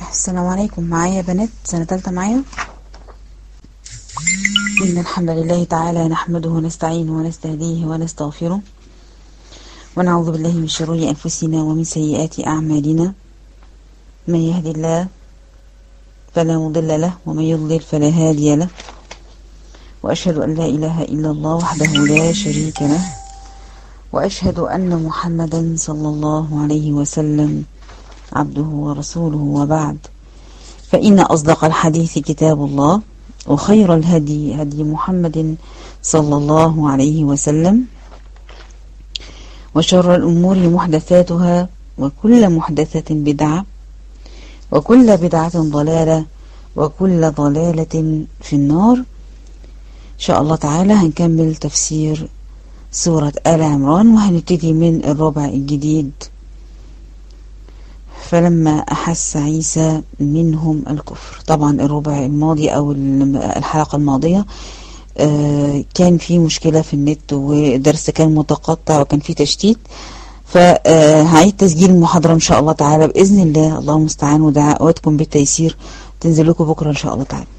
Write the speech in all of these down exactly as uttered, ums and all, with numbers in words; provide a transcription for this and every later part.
السلام عليكم. معايا بنات سنة تالتة معايا. إن الحمد لله تعالى نحمده ونستعينه ونستهديه ونستغفره ونعوذ بالله من شرور أنفسنا ومن سيئات أعمالنا. من يهدي الله فلا مضل له ومن يضلل فلا هادي له، وأشهد أن لا إله إلا الله وحده لا شريك له، وأشهد أن محمدا صلى الله عليه وسلم عبده ورسوله، وبعد، فإن أصدق الحديث كتاب الله، وخير الهدي هدي محمد صلى الله عليه وسلم، وشر الأمور محدثاتها، وكل محدثة بدعة، وكل بدعة ضلالة، وكل ضلالة في النار. إن شاء الله تعالى هنكمل تفسير سورة آل عمران، وهنبتدي من الربع الجديد. فلما أحس عيسى منهم الكفر، طبعا الربع الماضي أو الحلقة الماضية كان في مشكلة في النت، ودرس كان متقطع وكان في تشتيت، فهعيد تسجيل المحاضرة إن شاء الله تعالى بإذن الله. الله المستعان، ودعواتكم بالتيسير تنزل لكم بكرة إن شاء الله تعالى.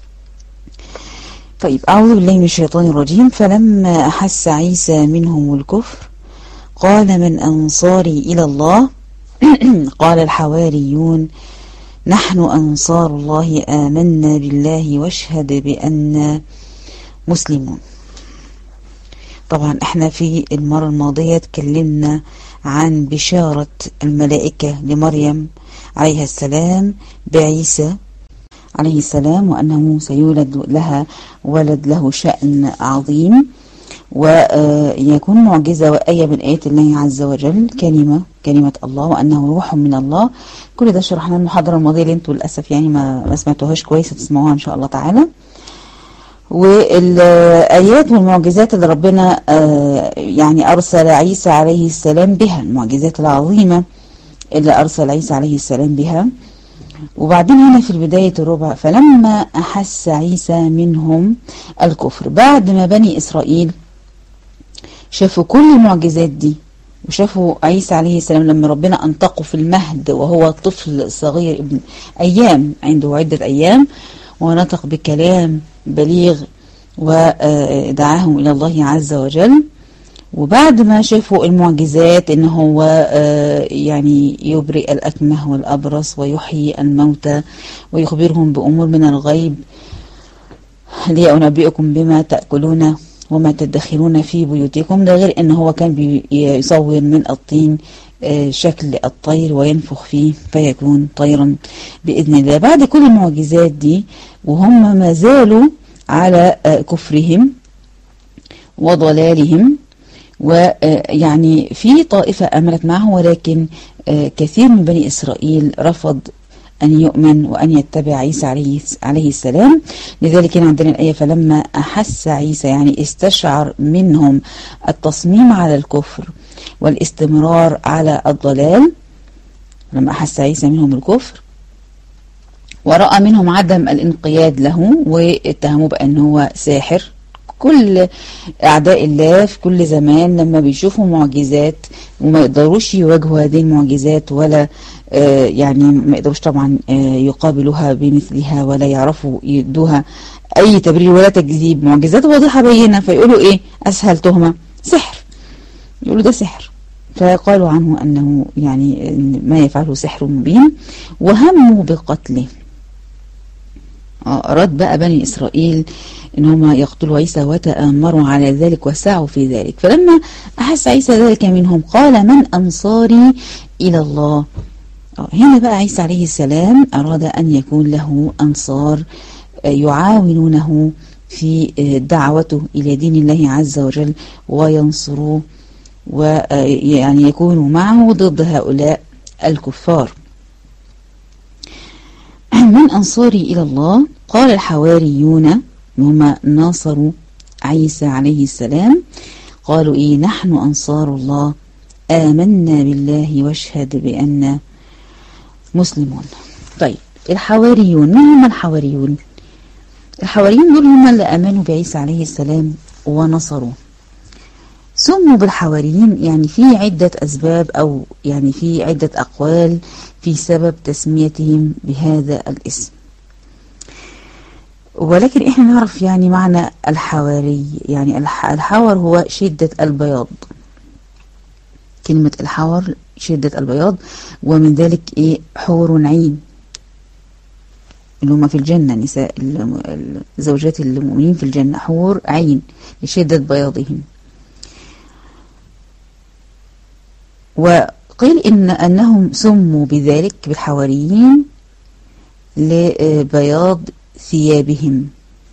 طيب، أعوذ بالله من الشيطان الرجيم. فلما أحس عيسى منهم الكفر قال من أنصاري إلى الله؟ قال الحواريون نحن أنصار الله آمنا بالله واشهد بأننا مسلمون. طبعا احنا في المرة الماضية تكلمنا عن بشارة الملائكة لمريم عليها السلام بعيسى عليه السلام، وأنه سيولد لها ولد له شأن عظيم، ويكون معجزة وآية من آيات الله عز وجل، كلمة كلمة الله، وأنه روح من الله. كل ده شرحنا المحاضرة الماضية اللي انتوا للأسف يعني ما, ما سمعتوهاش كويس، هتسمعوها إن شاء الله تعالى. والآيات والمعجزات اللي ربنا يعني أرسل عيسى عليه السلام بها، المعجزات العظيمة اللي أرسل عيسى عليه السلام بها. وبعدين هنا في بداية الربع فلما أحس عيسى منهم الكفر، بعد ما بني إسرائيل شافوا كل المعجزات دي، وشافوا عيسى عليه السلام لما ربنا أنطقه في المهد وهو طفل صغير ابن أيام، عنده عدة أيام، ونطق بكلام بليغ ودعاهم إلى الله عز وجل. وبعد ما شافوا المعجزات إن هو يعني يبرئ الأكمه والأبرص ويحيي الموتى ويخبرهم بأمور من الغيب، لي أنبئكم بما تأكلون وما تدخرون في بيوتكم، ده غير إن هو كان بيصور من الطين شكل الطير وينفخ فيه فيكون طيرا بإذن الله. بعد كل المعجزات دي وهم ما زالوا على كفرهم وضلالهم، ويعني في طائفة أملت معه، ولكن كثير من بني إسرائيل رفض أن يؤمن وأن يتبع عيسى عليه, عليه السلام. لذلك كان عندنا الآية فلما أحس عيسى، يعني استشعر منهم التصميم على الكفر والاستمرار على الضلال. لما أحس عيسى منهم الكفر ورأى منهم عدم الانقياد له، واتهموا بأنه هو ساحر. كل أعداء الله في كل زمان لما بيشوفوا معجزات وما يقدروش يواجهوا هذه المعجزات، ولا آه يعني ما يقدروش طبعا آه يقابلوها بمثلها، ولا يعرفوا يدوها أي تبرير ولا تكذيب، معجزات واضحة بينة، فيقولوا إيه؟ أسهل تهمة سحر، يقولوا ده سحر. فقالوا عنه أنه يعني ما يفعله سحر مبين، وهموا بقتله. أراد بقى بني إسرائيل إن هم يقتلوا عيسى، وتآمروا على ذلك وسعوا في ذلك. فلما أحس عيسى ذلك منهم قال من أنصاري إلى الله؟ هنا بقى عيسى عليه السلام أراد أن يكون له أنصار يعاونونه في دعوته إلى دين الله عز وجل، وينصروه، ويعني يكونوا معه ضد هؤلاء الكفار. من أنصاري إلى الله؟ قال الحواريون، هم ناصروا عيسى عليه السلام، قالوا إيه؟ نحن أنصار الله آمنا بالله واشهد بأننا مسلمون. طيب، الحواريون، من هم الحواريون؟ الحواريون دول هم اللي آمنوا بعيسى عليه السلام ونصروه، سموا بالحواريين يعني في عدة أسباب أو يعني في عدة أقوال في سبب تسميتهم بهذا الاسم، ولكن احنا نعرف يعني معنى الحواري. يعني الحور هو شدة البياض، كلمة الحور شدة البياض، ومن ذلك ايه حور عين اللي هم في الجنة، نساء زوجات المؤمنين في الجنة حور عين لشدة بياضهم. وقيل إن أنهم سموا بذلك بالحواريين لبياض ثيابهم،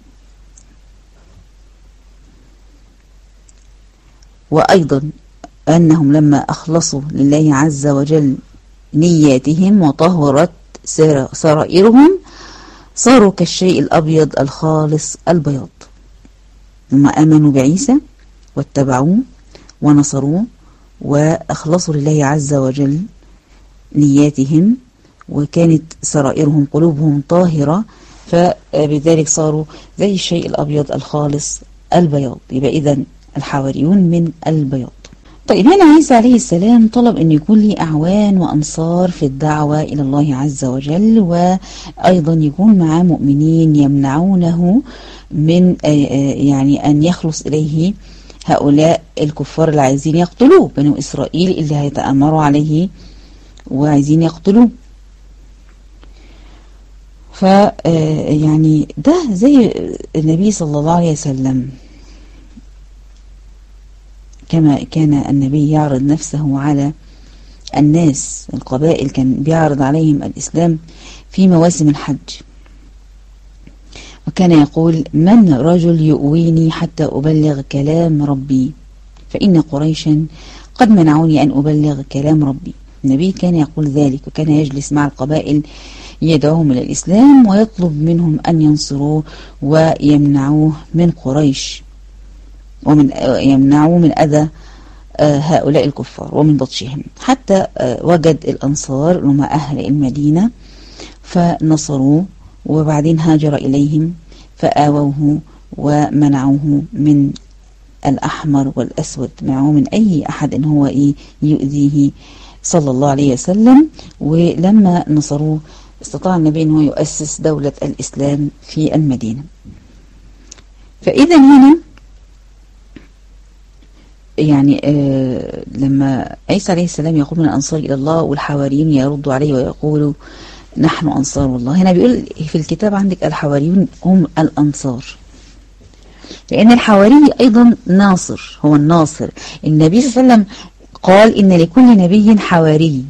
وأيضا أنهم لما أخلصوا لله عز وجل نياتهم وطهرت سرائرهم صاروا كالشيء الأبيض الخالص البياض. هم آمنوا بعيسى واتبعوه ونصروه وأخلصوا لله عز وجل نياتهم، وكانت سرائرهم قلوبهم طاهرة، فبذلك صاروا زي الشيء الأبيض الخالص البياض. يبقى إذن الحواريون من البياض. طيب هنا عيسى عليه السلام طلب أن يكون لي أعوان وأنصار في الدعوة إلى الله عز وجل، وأيضا يكون معاه مؤمنين يمنعونه من يعني أن يخلص إليه هؤلاء الكفار اللي عايزين يقتلوه، بنو إسرائيل اللي هيتأمروا عليه وعايزين يقتلوه. ف يعني ده زي النبي صلى الله عليه وسلم، كما كان النبي يعرض نفسه على الناس القبائل، كان بيعرض عليهم الإسلام في مواسم الحج، وكان يقول: من رجل يؤويني حتى أبلغ كلام ربي، فإن قريشا قد منعوني أن أبلغ كلام ربي. النبي كان يقول ذلك، وكان يجلس مع القبائل يدعوهم إلى الإسلام ويطلب منهم أن ينصروه ويمنعوه من قريش، ومن يمنعوه من أذى هؤلاء الكفار ومن بطشهم، حتى وجد الأنصار هم أهل المدينة فنصروه، وبعدين هاجر إليهم فآووه ومنعوه من الأحمر والأسود، منعوه من أي أحد إن هو إيه يؤذيه صلى الله عليه وسلم. ولما نصروه استطاع النبي أنه يؤسس دولة الإسلام في المدينة. فإذا هنا يعني آه لما عيسى عليه السلام يقول: من الأنصار إلى الله، والحواريون يردوا عليه ويقولوا: نحن أنصار الله. هنا بيقول في الكتاب عندك الحواريون هم الأنصار، لأن الحواري أيضا ناصر، هو الناصر. النبي صلى الله عليه وسلم قال: إن لكل نبي حواري،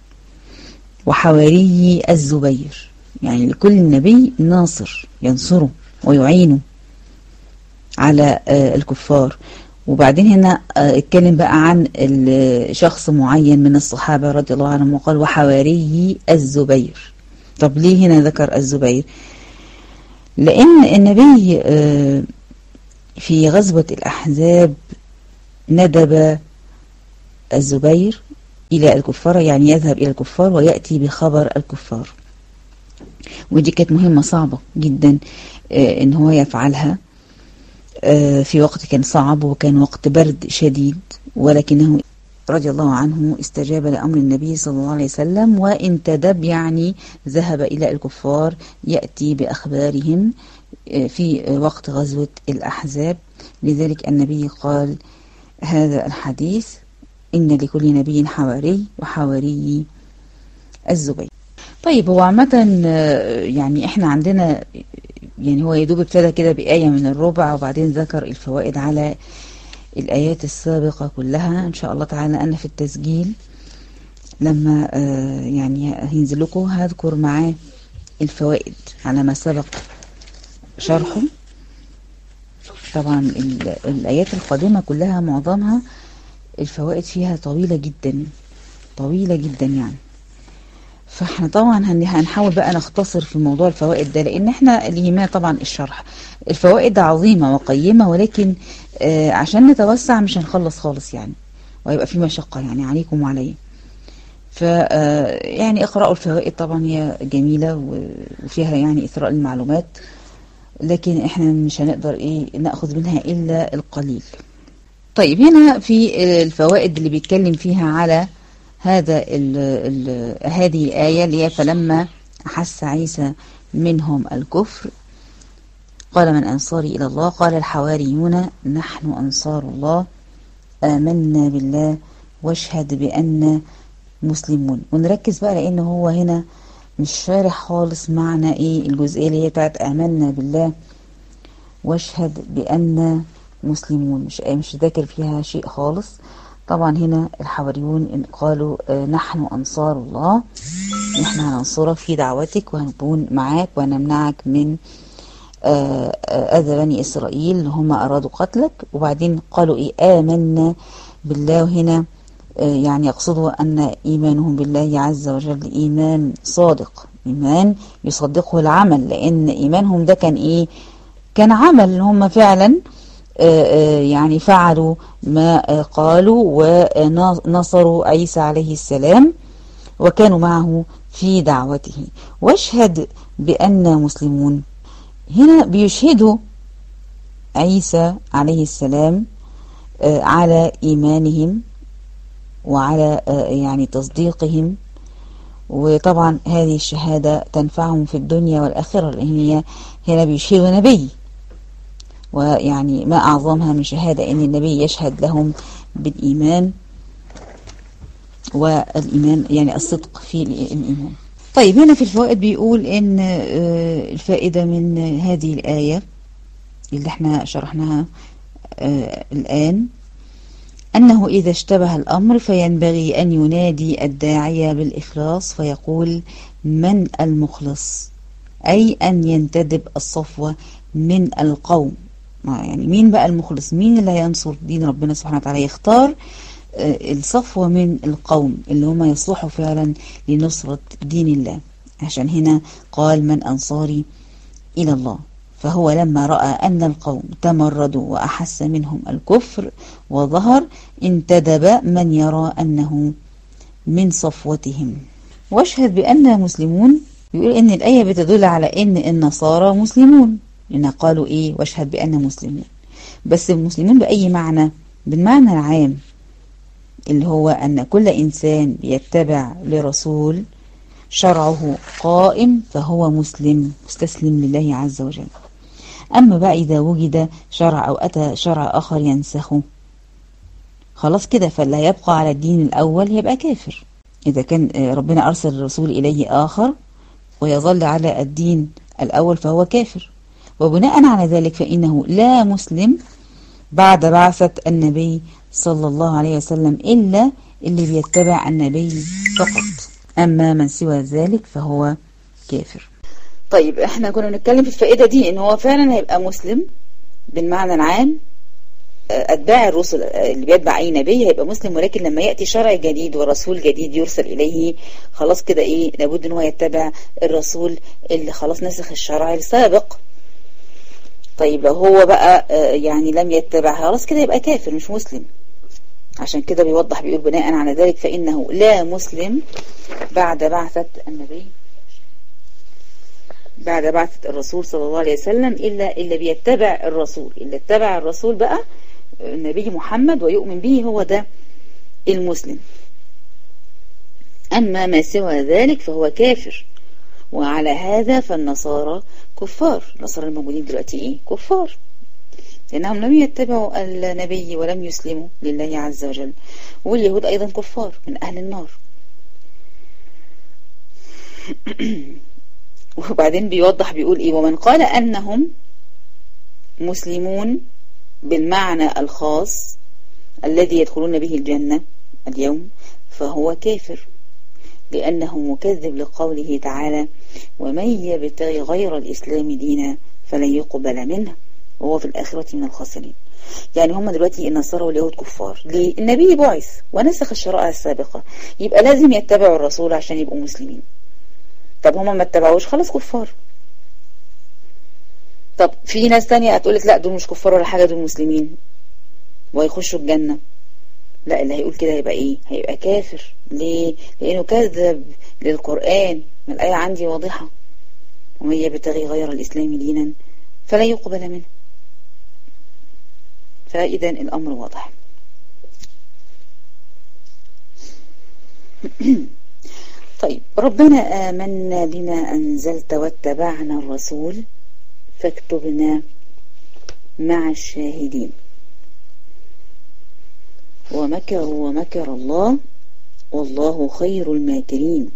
وحواري الزبير، يعني لكل نبي ناصر ينصره ويعينه على آه الكفار. وبعدين هنا اتكلم بقى عن شخص معين من الصحابة رضي الله عنهم وقال: وحواري الزبير. طب ليه هنا ذكر الزبير؟ لأن النبي في غزوة الأحزاب ندب الزبير إلى الكفار، يعني يذهب إلى الكفار ويأتي بخبر الكفار، ودي كانت مهمة صعبة جدا إن هو يفعلها في وقت كان صعب وكان وقت برد شديد، ولكنه رضي الله عنه استجاب لأمر النبي صلى الله عليه وسلم وانتدب، يعني ذهب إلى الكفار يأتي بأخبارهم في وقت غزوة الأحزاب. لذلك النبي قال هذا الحديث: إن لكل نبي حواري، وحواري الزبير. طيب هو عامة يعني احنا عندنا يعني هو يدوب ابتدى كده بآية من الربع، وبعدين ذكر الفوائد على الآيات السابقة كلها. إن شاء الله تعالى أنا في التسجيل لما آه يعني هينزل لكم هذكر معاه الفوائد على ما سبق شرحه. طبعا الآيات القادمة كلها معظمها الفوائد فيها طويلة جدا طويلة جدا يعني، فاحنا طبعا هنحاول بقى نختصر في موضوع الفوائد ده، لان احنا اللي يهمنا طبعا الشرح. الفوائد عظيمة وقيمة، ولكن آه عشان نتوسع مش هنخلص خالص يعني، ويبقى في مشقة يعني عليكم وعلي. ف يعني اقرأوا الفوائد، طبعا هي جميلة وفيها يعني إثراء المعلومات، لكن احنا مش هنقدر ايه نأخذ منها إلا القليل. طيب هنا في الفوائد اللي بيتكلم فيها على هذا ال ال هذه الآية اللي هي فلما أحس عيسى منهم الكفر قال من أنصاري إلى الله قال الحواريون نحن أنصار الله آمنا بالله واشهد بأن مسلمون. ونركز بقى لأنه هو هنا مش شارح خالص معنى إيه الجزئية اللي هي بتاعت آمنا بالله واشهد بأن مسلمون، مش مش ذاكر فيها شيء خالص. طبعا هنا الحواريون قالوا نحن أنصار الله، نحن هننصرك في دعوتك وهنكون معاك ونمنعك من أذى بني إسرائيل اللي هم أرادوا قتلك. وبعدين قالوا إيه آمنا بالله، وهنا يعني يقصدوا أن إيمانهم بالله عز وجل إيمان صادق، إيمان يصدقه العمل، لأن إيمانهم ده كان إيه كان عمل، هم فعلا يعني فعلوا ما قالوا ونصروا عيسى عليه السلام وكانوا معه في دعوته. واشهد بأن مسلمون، هنا بيشهدوا عيسى عليه السلام على إيمانهم وعلى يعني تصديقهم، وطبعا هذه الشهادة تنفعهم في الدنيا والآخرة، لأن هي هنا بيشهدوا نبي، ويعني ما أعظمها من شهادة أن النبي يشهد لهم بالإيمان، والإيمان يعني الصدق في الإيمان. طيب هنا في الفوائد بيقول إن الفائدة من هذه الآية اللي احنا شرحناها الآن أنه إذا اشتبه الأمر فينبغي أن ينادي الداعية بالإخلاص فيقول من المخلص، أي أن ينتدب الصفوة من القوم. يعني مين بقى المخلص، مين اللي هينصر دين ربنا سبحانه وتعالى، يختار الصفوة من القوم اللي هم يصلحوا فعلا لنصرة دين الله. عشان هنا قال من أنصاري إلى الله، فهو لما رأى أن القوم تمردوا وأحس منهم الكفر وظهر انتدب من يرى أنه من صفوتهم. واشهد بأن مسلمون، يقول إن الآية بتدل على إن النصارى مسلمون، لأن قالوا إيه واشهد بأن مسلمون، بس المسلمون بأي معنى؟ بالمعنى العام اللي هو أن كل إنسان يتبع لرسول شرعه قائم فهو مسلم مستسلم لله عز وجل. أما بقى إذا وجد شرع أو أتى شرع آخر ينسخه خلاص كده، فلا يبقى على الدين الأول يبقى كافر. إذا كان ربنا أرسل الرسول إليه آخر ويظل على الدين الأول فهو كافر، وبناء على ذلك فإنه لا مسلم بعد بعثة النبي صلى الله عليه وسلم إلا اللي بيتبع النبي فقط، أما من سوى ذلك فهو كافر. طيب احنا كنا بنتكلم في الفائدة دي ان هو فعلا هيبقى مسلم بالمعنى العام، أتباع الرسل اللي بيتبع أي نبي هيبقى مسلم، ولكن لما يأتي شرع جديد ورسول جديد يرسل إليه خلاص كده إيه لابد ان هو يتبع الرسول اللي خلاص نسخ الشرع السابق. طيب لو هو بقى يعني لم يتبع خلاص كده يبقى كافر مش مسلم. عشان كده بيوضح بيقول بناء على ذلك فإنه لا مسلم بعد بعثة النبي بعد بعثة الرسول صلى الله عليه وسلم إلا اللي بيتبع الرسول، اللي اتبع الرسول بقى النبي محمد ويؤمن به هو ده المسلم. أما ما سوى ذلك فهو كافر. وعلى هذا فالنصارى كفار، النصارى الموجودين دلوقتي إيه كفار، لأنهم لم يتبعوا النبي ولم يسلموا لله عز وجل. واليهود أيضا كفار من أهل النار. وبعدين بيوضح بيقول إيه ومن قال أنهم مسلمون بالمعنى الخاص الذي يدخلون به الجنة اليوم فهو كافر، لأنه مكذب لقوله تعالى ومن يبتغي غير الإسلام دينا فلن يقبل منه وهو في الآخرة من الخاسرين. يعني هم دلوقتي النصارى واليهود كفار ليه؟ النبي بعث ونسخ الشرائع السابقة، يبقى لازم يتبعوا الرسول عشان يبقوا مسلمين. طب هم ما اتبعوش خلاص كفار. طب في ناس تانية هتقولك لا دول مش كفار ولا حاجة، دول مسلمين ويخشوا الجنة. لا، اللي هيقول كده هيبقى ايه؟ هيبقى كافر. ليه؟ لانه كذب للقرآن. الآية عندي واضحة ومن يبتغي غير الإسلام دينا فلا يقبل منه. فإذا الأمر واضح. طيب، ربنا آمنا بما أنزلت واتبعنا الرسول فاكتبنا مع الشاهدين. ومكروا ومكر الله والله خير الماكرين.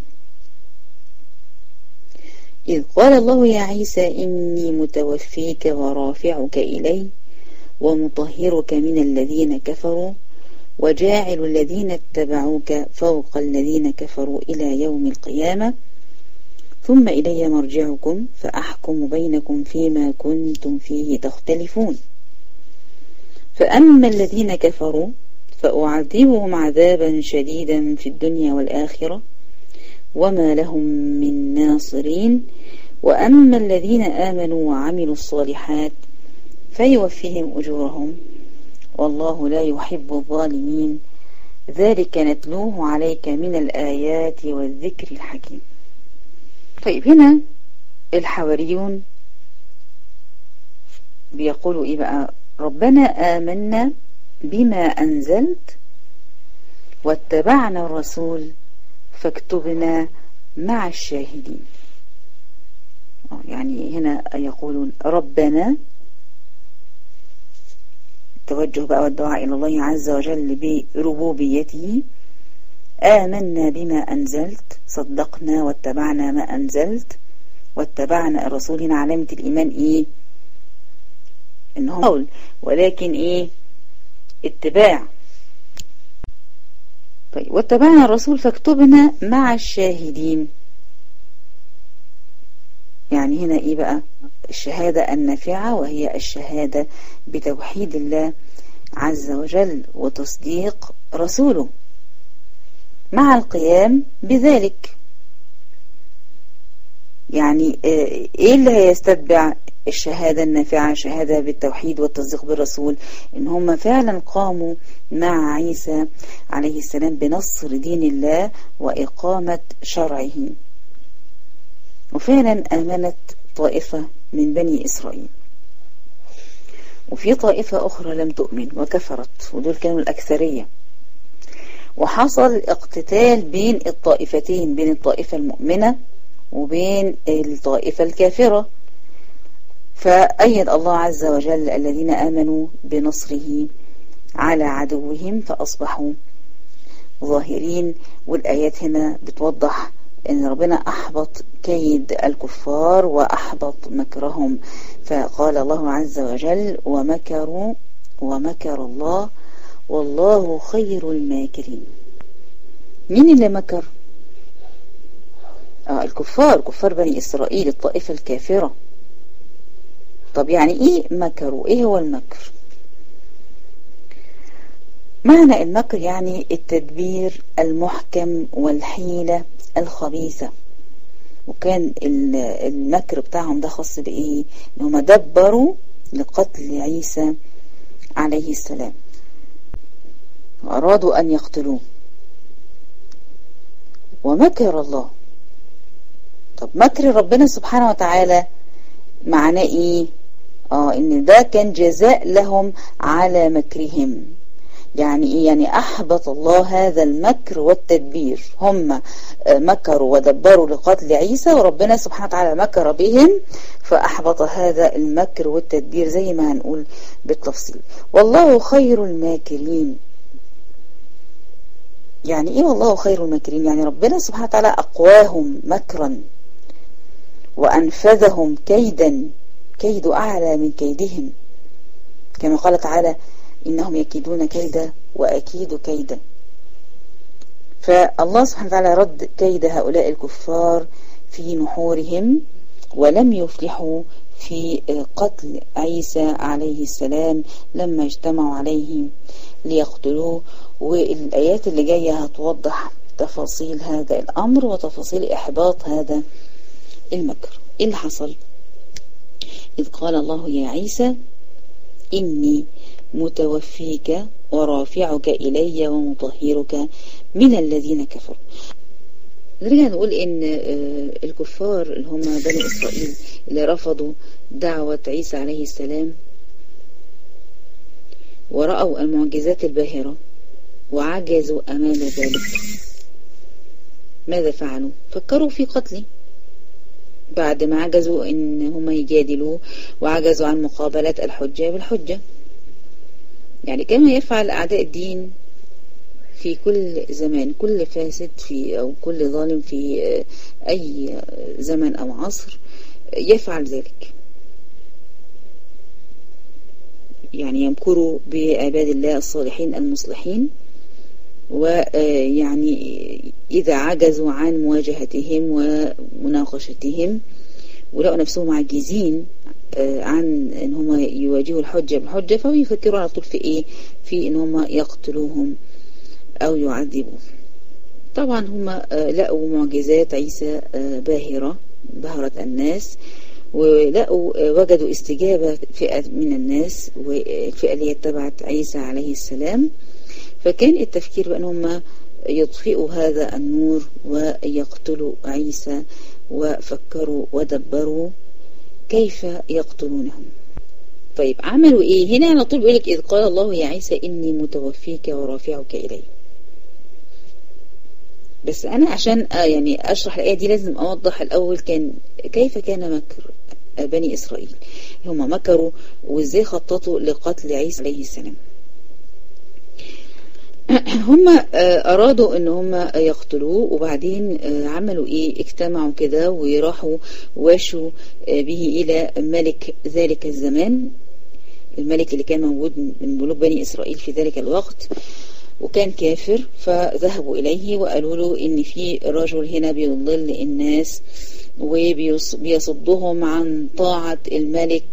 إذ قال الله يا عيسى إني متوفيك ورافعك إلي ومطهرك من الذين كفروا وجاعل الذين اتبعوك فوق الذين كفروا إلى يوم القيامة ثم إلي مرجعكم فأحكم بينكم فيما كنتم فيه تختلفون. فأما الذين كفروا فأعذبهم عذابا شديدا في الدنيا والآخرة وما لهم من ناصرين. وأما الذين آمنوا وعملوا الصالحات فيوفيهم أجورهم والله لا يحب الظالمين. ذلك نتلوه عليك من الآيات والذكر الحكيم. طيب، هنا الحواريون بيقولوا إيه بقى؟ ربنا آمنا بما أنزلت واتبعنا الرسول فاكتبنا مع الشاهدين. يعني هنا يقولون ربنا، التوجه بقى والدعاء إلى الله عز وجل بربوبيته. آمنا بما أنزلت، صدقنا واتبعنا ما أنزلت. واتبعنا الرسول، هنا علامة الإيمان إيه؟ إنه قول، ولكن إيه؟ اتباع. طيب، واتبعنا الرسول فاكتبنا مع الشاهدين. يعني هنا إيه بقى؟ الشهادة النافعة، وهي الشهادة بتوحيد الله عز وجل وتصديق رسوله مع القيام بذلك. يعني ايه اللي هيستتبع الشهادة النافعة؟ شهادة بالتوحيد والتصديق بالرسول، ان هم فعلا قاموا مع عيسى عليه السلام بنصر دين الله وإقامة شرعه. وفعلا آمنت طائفة من بني إسرائيل، وفي طائفة أخرى لم تؤمن وكفرت، ودول كانوا الأكثرية. وحصل اقتتال بين الطائفتين، بين الطائفة المؤمنة وبين الطائفة الكافرة. فأيد الله عز وجل الذين آمنوا بنصره على عدوهم فأصبحوا ظاهرين. والآيات هنا بتوضح ان ربنا احبط كيد الكفار واحبط مكرهم. فقال الله عز وجل ومكروا ومكر الله والله خير الماكرين. مين اللي مكر؟ آه الكفار، كفار بني اسرائيل، الطائفة الكافرة. طب يعني ايه مكروا؟ ايه هو المكر؟ معنى المكر يعني التدبير المحكم والحيلة الخبيثة. وكان المكر بتاعهم ده خاص بإيه؟ إنهم دبروا لقتل عيسى عليه السلام وأرادوا أن يقتلوه. ومكر الله. طب مكر ربنا سبحانه وتعالى معناه إيه؟ آه إن ده كان جزاء لهم على مكرهم. يعني إيه؟ يعني أحبط الله هذا المكر والتدبير. هم مكروا ودبروا لقتل عيسى، وربنا سبحانه وتعالى مكر بهم فأحبط هذا المكر والتدبير، زي ما هنقول بالتفصيل. والله خير الماكرين. يعني إيه والله خير الماكرين؟ يعني ربنا سبحانه وتعالى أقواهم مكرا وأنفذهم كيدا، كيد أعلى من كيدهم، كما قال تعالى إنهم يكيدون كيدا وأكيد كيدا. فالله سبحانه وتعالى رد كيد هؤلاء الكفار في نحورهم، ولم يفلحوا في قتل عيسى عليه السلام لما اجتمعوا عليه ليقتلوه. والآيات اللي جاية هتوضح تفاصيل هذا الأمر وتفاصيل إحباط هذا المكر. إيه اللي حصل؟ إذ قال الله يا عيسى إني متوفيك ورافعك إلي ومطهرك من الذين كفروا. نرجع نقول إن الكفار اللي هم بني إسرائيل اللي رفضوا دعوة عيسى عليه السلام ورأوا المعجزات الباهرة وعجزوا أمام ذلك، ماذا فعلوا؟ فكروا في قتله بعد ما عجزوا ان هم يجادلوا وعجزوا عن مقابلة الحجة بالحجة. يعني كما يفعل أعداء الدين في كل زمان، كل فاسد في أو كل ظالم في أي زمن أو عصر يفعل ذلك. يعني يمكروا بعباد الله الصالحين المصلحين، ويعني إذا عجزوا عن مواجهتهم ومناقشتهم ولقوا نفسهم عاجزين عن ان هم يواجهوا الحجة بالحجة، فيفكروا على طول في ايه؟ في ان هم يقتلوهم او يعذبوهم. طبعا هم لقوا معجزات عيسى باهرة بهرت الناس، ولقوا وجدوا استجابة فئة من الناس، والفئة اللي اتبعت عيسى عليه السلام. فكان التفكير بأن هم يطفئوا هذا النور ويقتلوا عيسى، وفكروا ودبروا كيف يقتلونهم. طيب عملوا ايه؟ هنا على طول بيقولك إذ قال الله يا عيسى إني متوفيك ورافعك إلي. بس أنا عشان يعني أشرح الآية دي لازم أوضح الأول كان كيف كان مكر بني إسرائيل. هم مكروا وإزاي خططوا لقتل عيسى عليه السلام. هم أرادوا ان هم يقتلوه، وبعدين عملوا ايه؟ اجتمعوا كده وراحوا واشوا به الى ملك ذلك الزمان، الملك اللي كان موجود من ملوك بني اسرائيل في ذلك الوقت، وكان كافر. فذهبوا اليه وقالوا له ان في رجل هنا بيضل الناس وبيصدهم عن طاعة الملك،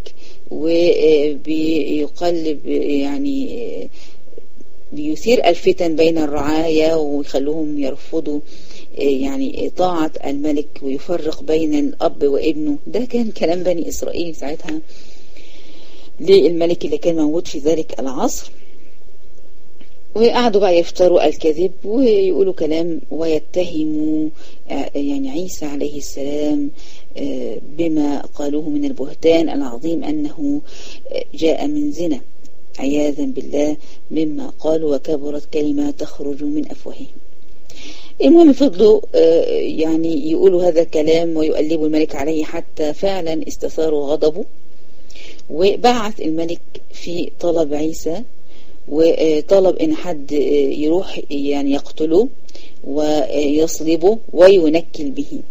وبيقلب يعني بيثير الفتن بين الرعايا ويخلوهم يرفضوا يعني طاعة الملك ويفرق بين الأب وابنه. ده كان كلام بني إسرائيل ساعتها للملك اللي كان موجود في ذلك العصر. وقعدوا بقى يفتروا الكذب ويقولوا كلام ويتهموا يعني عيسى عليه السلام بما قالوه من البهتان العظيم أنه جاء من زنا عياذا بالله مما قالوا، وكبرت كلمة تخرج من أفواههم. المهم فضلوا يعني يقولوا هذا الكلام ويؤلبوا الملك عليه حتى فعلا استثاروا غضبه، وبعث الملك في طلب عيسى وطلب ان حد يروح يعني يقتله ويصلبه وينكل به.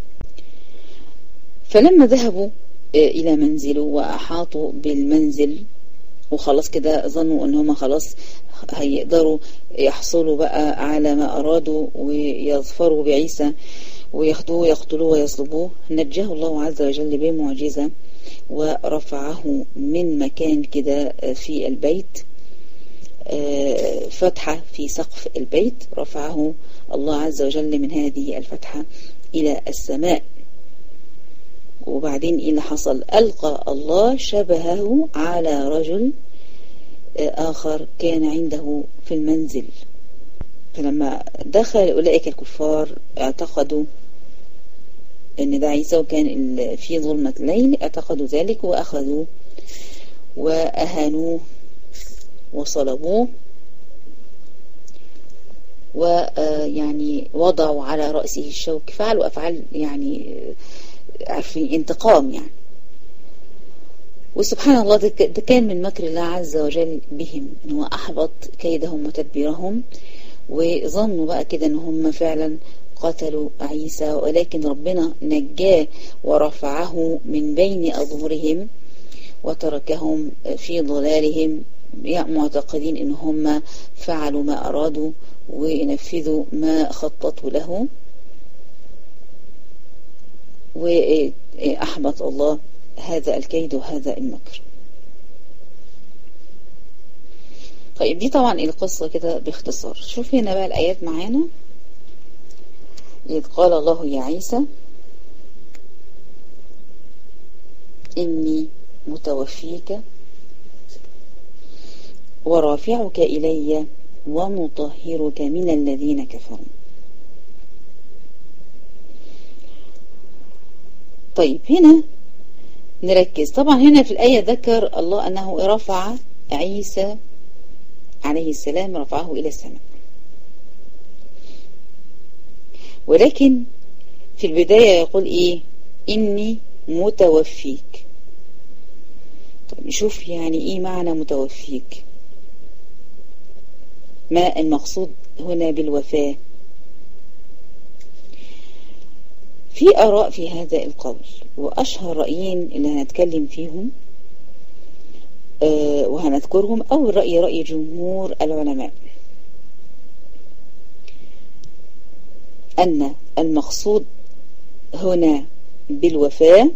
فلما ذهبوا الى منزله واحاطوا بالمنزل وخلاص كده ظنوا ان هم خلاص هيقدروا يحصلوا بقى على ما ارادوا ويظفروا بعيسى وياخدوه يقتلوه ويصلبوه، نجاه الله عز وجل بمعجزة ورفعه من مكان كده في البيت، فتحة في سقف البيت، رفعه الله عز وجل من هذه الفتحة إلى السماء. وبعدين إيه اللي حصل؟ ألقى الله شبهه على رجل آخر كان عنده في المنزل. فلما دخل أولئك الكفار اعتقدوا أن ده عيسى، وكان في ظلمة الليل اعتقدوا ذلك وأخذوه وأهانوه وصلبوه، ويعني وضعوا على رأسه الشوك، فعلوا أفعال يعني عارفين انتقام يعني. وسبحان الله ده كان من مكر الله عز وجل بهم، انه أحبط كيدهم وتدبيرهم، وظنوا بقى كده ان هم فعلا قتلوا عيسى، ولكن ربنا نجاه ورفعه من بين أظهرهم وتركهم في ضلالهم معتقدين ان هم فعلوا ما أرادوا وينفذوا ما خططوا له، وأحبط الله هذا الكيد وهذا المكر. طيب دي طبعا القصة كده باختصار. شوف هنا بقى الآيات معانا. إذ قال الله يا عيسى إني متوفيك ورافعك إلي ومطهرك من الذين كفروا. طيب هنا نركز. طبعا هنا في الآية ذكر الله أنه رفع عيسى عليه السلام، رفعه إلى السماء، ولكن في البداية يقول ايه؟ اني متوفيك. طب نشوف يعني ايه معنى متوفيك، ما المقصود هنا بالوفاة. في آراء في هذا القول، وأشهر رأيين اللي هنتكلم فيهم آه وهنذكرهم. أول رأي رأي جمهور العلماء أن المقصود هنا بالوفاة.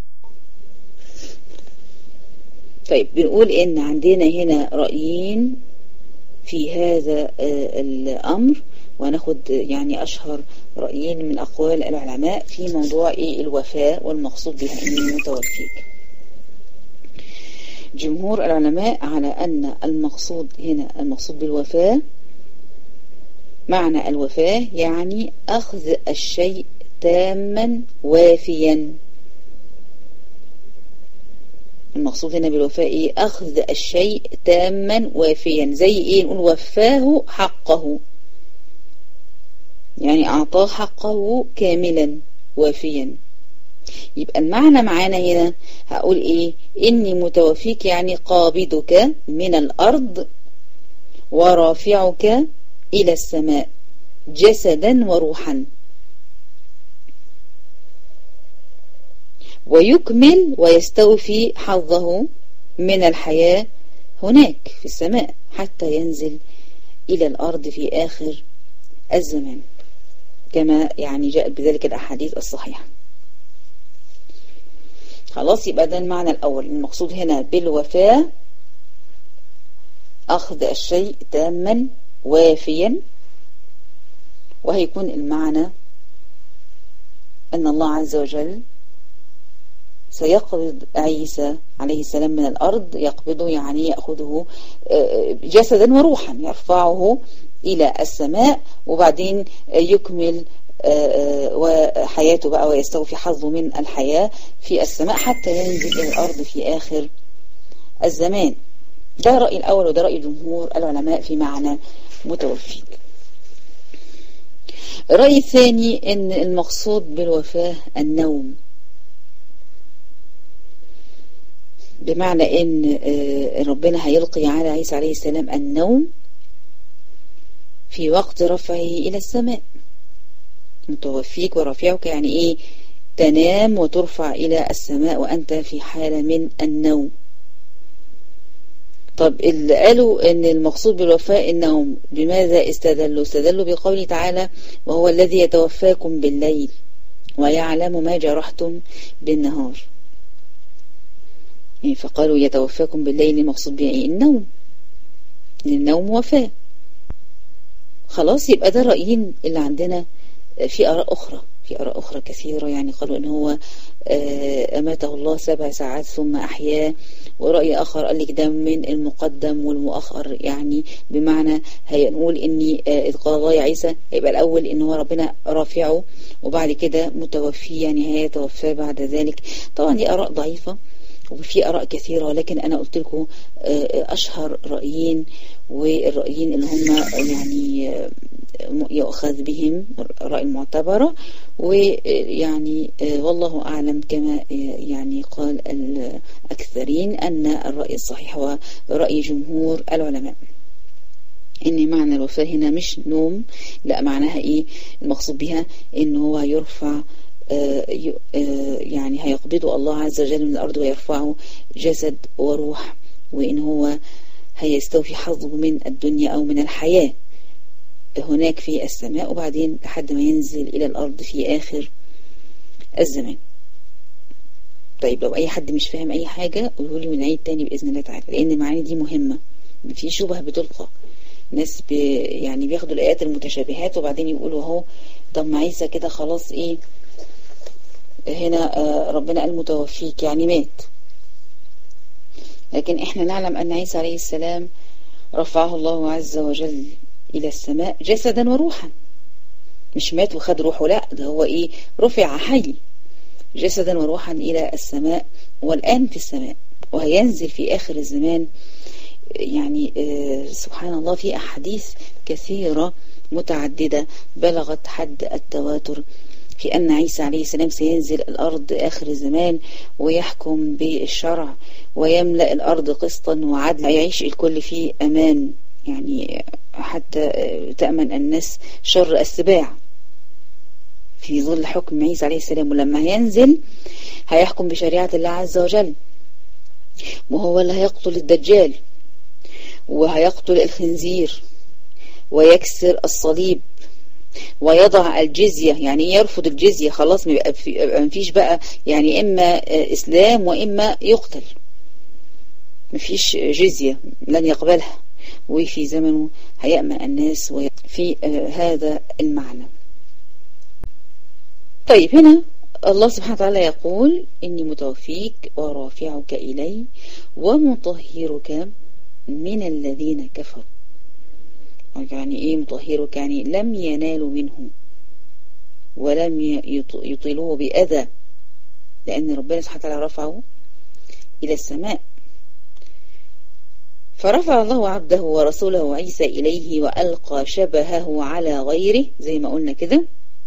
طيب بنقول إن عندنا هنا رأيين في هذا آه الأمر، وهناخد يعني أشهر رأيين من أقوال العلماء في موضوع إيه الوفاة والمقصود بها إني متوفيك. جمهور العلماء على أن المقصود هنا المقصود بالوفاة، معنى الوفاة يعني أخذ الشيء تاما وافيا. المقصود هنا بالوفاة إيه؟ أخذ الشيء تاما وافيا. زي إيه؟ نقول وفاه حقه، يعني أعطاه حقه كاملا وافيا. يبقى المعنى معانا هنا هقول إيه؟ إني متوفيك يعني قابضك من الأرض ورافعك إلى السماء جسدا وروحا، ويكمل ويستوفي حظه من الحياة هناك في السماء حتى ينزل إلى الأرض في آخر الزمان، كما يعني جاءت بذلك الأحاديث الصحيحة. خلاص، يبقى ده المعنى الأول. المقصود هنا بالوفاة أخذ الشيء تاما وافيا، وهيكون المعنى أن الله عز وجل سيقبض عيسى عليه السلام من الأرض. يقبضه يعني يأخذه جسدا وروحا، يرفعه إلى السماء، وبعدين يكمل وحياته بقى ويستوفي حظه من الحياة في السماء حتى ينزل إلى الأرض في آخر الزمان. ده رأي الأول، وده رأي جمهور العلماء في معنى متوفيك. الرأي الثاني أن المقصود بالوفاة النوم، بمعنى أن ربنا هيلقي على عيسى عليه السلام النوم في وقت رفعه إلى السماء. متوفيك ورافعك يعني إيه؟ تنام وترفع إلى السماء وأنت في حالة من النوم. طب اللي قالوا أن المقصود بالوفاة النوم بماذا استدلوا؟ استدلوا بقوله تعالى: وهو الذي يتوفاكم بالليل ويعلم ما جرحتم بالنهار. يعني فقالوا يتوفاكم بالليل، المقصود بها إيه؟ النوم، النوم وفاة. خلاص، يبقى ده رأيين اللي عندنا. في آراء أخرى في آراء أخرى كثيرة، يعني قالوا إن هو أماته الله سبع ساعات ثم أحياه، ورأي آخر قال لك ده من المقدم والمؤخر، يعني بمعنى هنقول إني إذ قال الله يا عيسى يبقى الأول إن هو ربنا رافعه، وبعد كده متوفي يعني هيتوفاه بعد ذلك. طبعا دي آراء ضعيفة وفي آراء كثيرة، ولكن أنا قلت لكم أشهر رأيين، والرأيين اللي هم يعني يؤخذ بهم الرأي المعتبرة، ويعني والله أعلم كما يعني قال الأكثرين أن الرأي الصحيح هو رأي جمهور العلماء، إن معنى الوفاة هنا مش نوم، لا معناها إيه؟ المقصود بها إن هو يرفع يعني هيقبضه الله عز وجل من الأرض ويرفعه جسد وروح، وإن هو هيستوفي حظه من الدنيا أو من الحياة هناك في السماء، وبعدين لحد ما ينزل إلى الأرض في آخر الزمان. طيب لو أي حد مش فاهم أي حاجة قولوا لي ونعيد تاني بإذن الله تعالى، لأن المعاني دي مهمة. في شبه بتلقى، ناس بي يعني بياخدوا الآيات المتشابهات وبعدين يقولوا اهو طب ما عيسى كده خلاص إيه هنا آه ربنا قال متوفيك يعني مات، لكن احنا نعلم أن عيسى عليه السلام رفعه الله عز وجل إلى السماء جسدا وروحا، مش مات وخد روحه، لا ده هو إيه رفع حي جسدا وروحا إلى السماء، والآن في السماء وهينزل في آخر الزمان. يعني آه سبحان الله في أحاديث كثيرة متعددة بلغت حد التواتر في أن عيسى عليه السلام سينزل الأرض آخر الزمان ويحكم بالشرع ويملأ الأرض قسطا وعدلا، يعيش الكل في أمان، يعني حتى تأمن الناس شر السباع في ظل حكم عيسى عليه السلام. ولما ينزل هيحكم بشريعة الله عز وجل، وهو اللي هيقتل الدجال وهيقتل الخنزير ويكسر الصليب ويضع الجزية، يعني يرفض الجزية، خلاص ما فيش بقى يعني إما إسلام وإما يقتل، ما فيش جزية لن يقبلها، وفي زمنه هيأمن الناس في هذا المعنى. طيب هنا الله سبحانه وتعالى يقول إني متوفيك ورافعك إلي ومطهرك من الذين كفروا. يعني إيه مطهرك؟ يعني لم ينالوا منه ولم يطيلوه بأذى، لأن ربنا سبحانه وتعالى رفعه إلى السماء. فرفع الله عبده ورسوله عيسى إليه وألقى شبهه على غيره زي ما قلنا كده،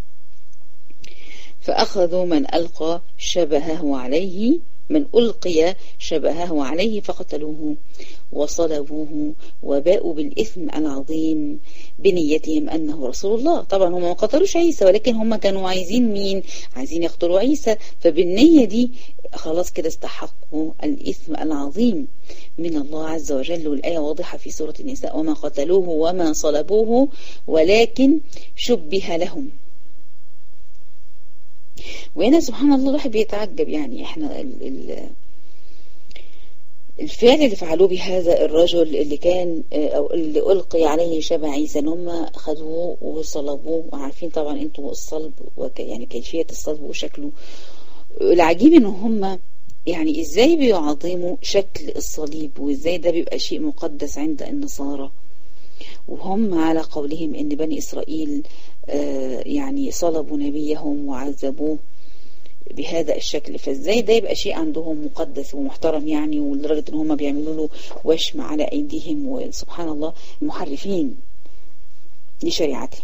فأخذوا من ألقى شبهه عليه، من ألقي شبهه عليه فقتلوه وصلبوه وباءوا بالإثم العظيم بنيتهم أنه رسول الله. طبعا هم ما قتلوش عيسى، ولكن هم كانوا عايزين مين؟ عايزين يقتلوا عيسى، فبالنية دي خلاص كده استحقوا الإثم العظيم من الله عز وجل. والآية واضحة في سورة النساء: وما قتلوه وما صلبوه ولكن شبه لهم. وهنا سبحان الله الواحد بيتعجب، يعني احنا ال ال الفعل اللي فعلوه بهذا الرجل اللي كان او اللي ألقي عليه شبه عيسى، ان هم خدوه وصلبوه، وعارفين طبعا انتوا الصلب وك يعني كيفية الصلب وشكله. العجيب ان هم يعني ازاي بيعظموا شكل الصليب، وازاي ده بيبقى شيء مقدس عند النصارى، وهم على قولهم ان بني اسرائيل آه يعني صلبوا نبيهم وعذبوه بهذا الشكل. فازاي ده يبقى شيء عندهم مقدس ومحترم يعني، ولدرجة ان هم بيعملوا له وشم على ايديهم، وسبحان الله محرفين لشريعته.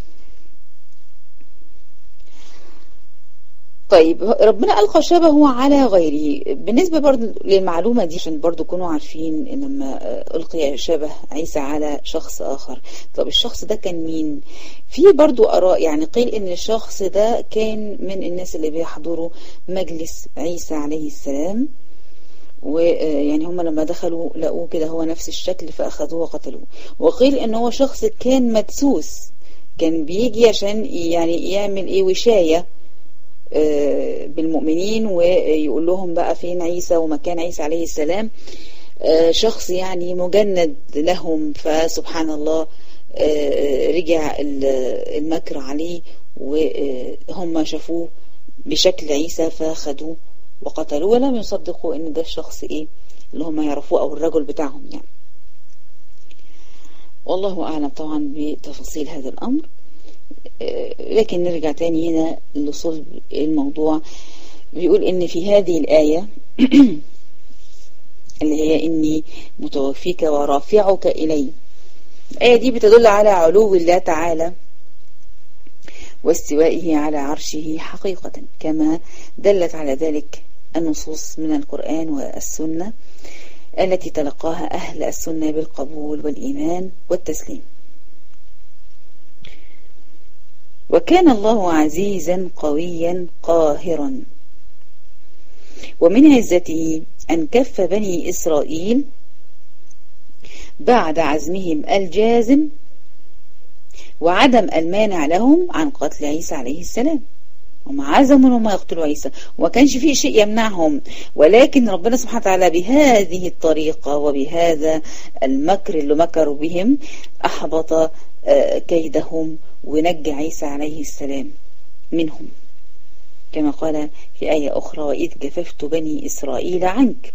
طيب ربنا ألقى شبهه على غيره. بالنسبة برضو للمعلومة دي عشان برضو كونوا عارفين لما ألقي شبه عيسى على شخص آخر، طب الشخص ده كان مين؟ في برضو أراء، يعني قيل إن الشخص ده كان من الناس اللي بيحضروا مجلس عيسى عليه السلام، ويعني هم لما دخلوا لقوه كده هو نفس الشكل فأخذوه وقتلوه. وقيل إن هو شخص كان مدسوس، كان بيجي عشان يعني يعمل إيه وشاية بالمؤمنين ويقول لهم بقى فين عيسى ومكان عيسى عليه السلام. شخص يعني مجند لهم، فسبحان الله رجع المكر عليه وهم شافوه بشكل عيسى فخدوه وقتلوه، ولم يصدقوا ان ده الشخص ايه اللي هم يعرفوه او الرجل بتاعهم يعني. والله اعلم طبعا بتفاصيل هذا الامر. لكن نرجع تاني هنا لصلب الموضوع. بيقول ان في هذه الآية اللي هي اني متوفيك ورافعك إلي، الآية دي بتدل على علو الله تعالى واستوائه على عرشه حقيقة، كما دلت على ذلك النصوص من القرآن والسنة التي تلقاها أهل السنة بالقبول والإيمان والتسليم. وكان الله عزيزا قويا قاهرا، ومن عزته أن كف بني إسرائيل بعد عزمهم الجازم وعدم المانع لهم عن قتل عيسى عليه السلام. هم عزموا وما يقتلوا عيسى وما كانش فيه شيء يمنعهم، ولكن ربنا سبحانه وتعالى بهذه الطريقة وبهذا المكر اللي مكروا بهم أحبط كيدهم ونجى عيسى عليه السلام منهم، كما قال في آية أخرى: وإذ كففت بني إسرائيل عنك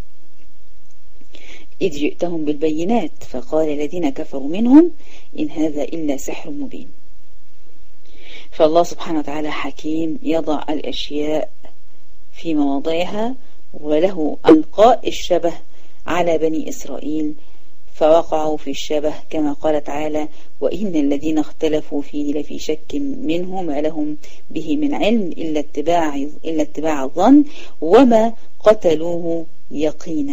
إذ جئتهم بالبينات فقال الذين كفروا منهم إن هذا إلا سحر مبين. فالله سبحانه وتعالى حكيم يضع الأشياء في مواضعها، وله ألقاء الشبه على بني إسرائيل فوقعوا في الشبه كما قال تعالى وإن الذين اختلفوا فيه لفي شك منه ما لهم به من علم إلا اتباع, إلا اتباع الظن وما قتلوه يقينا.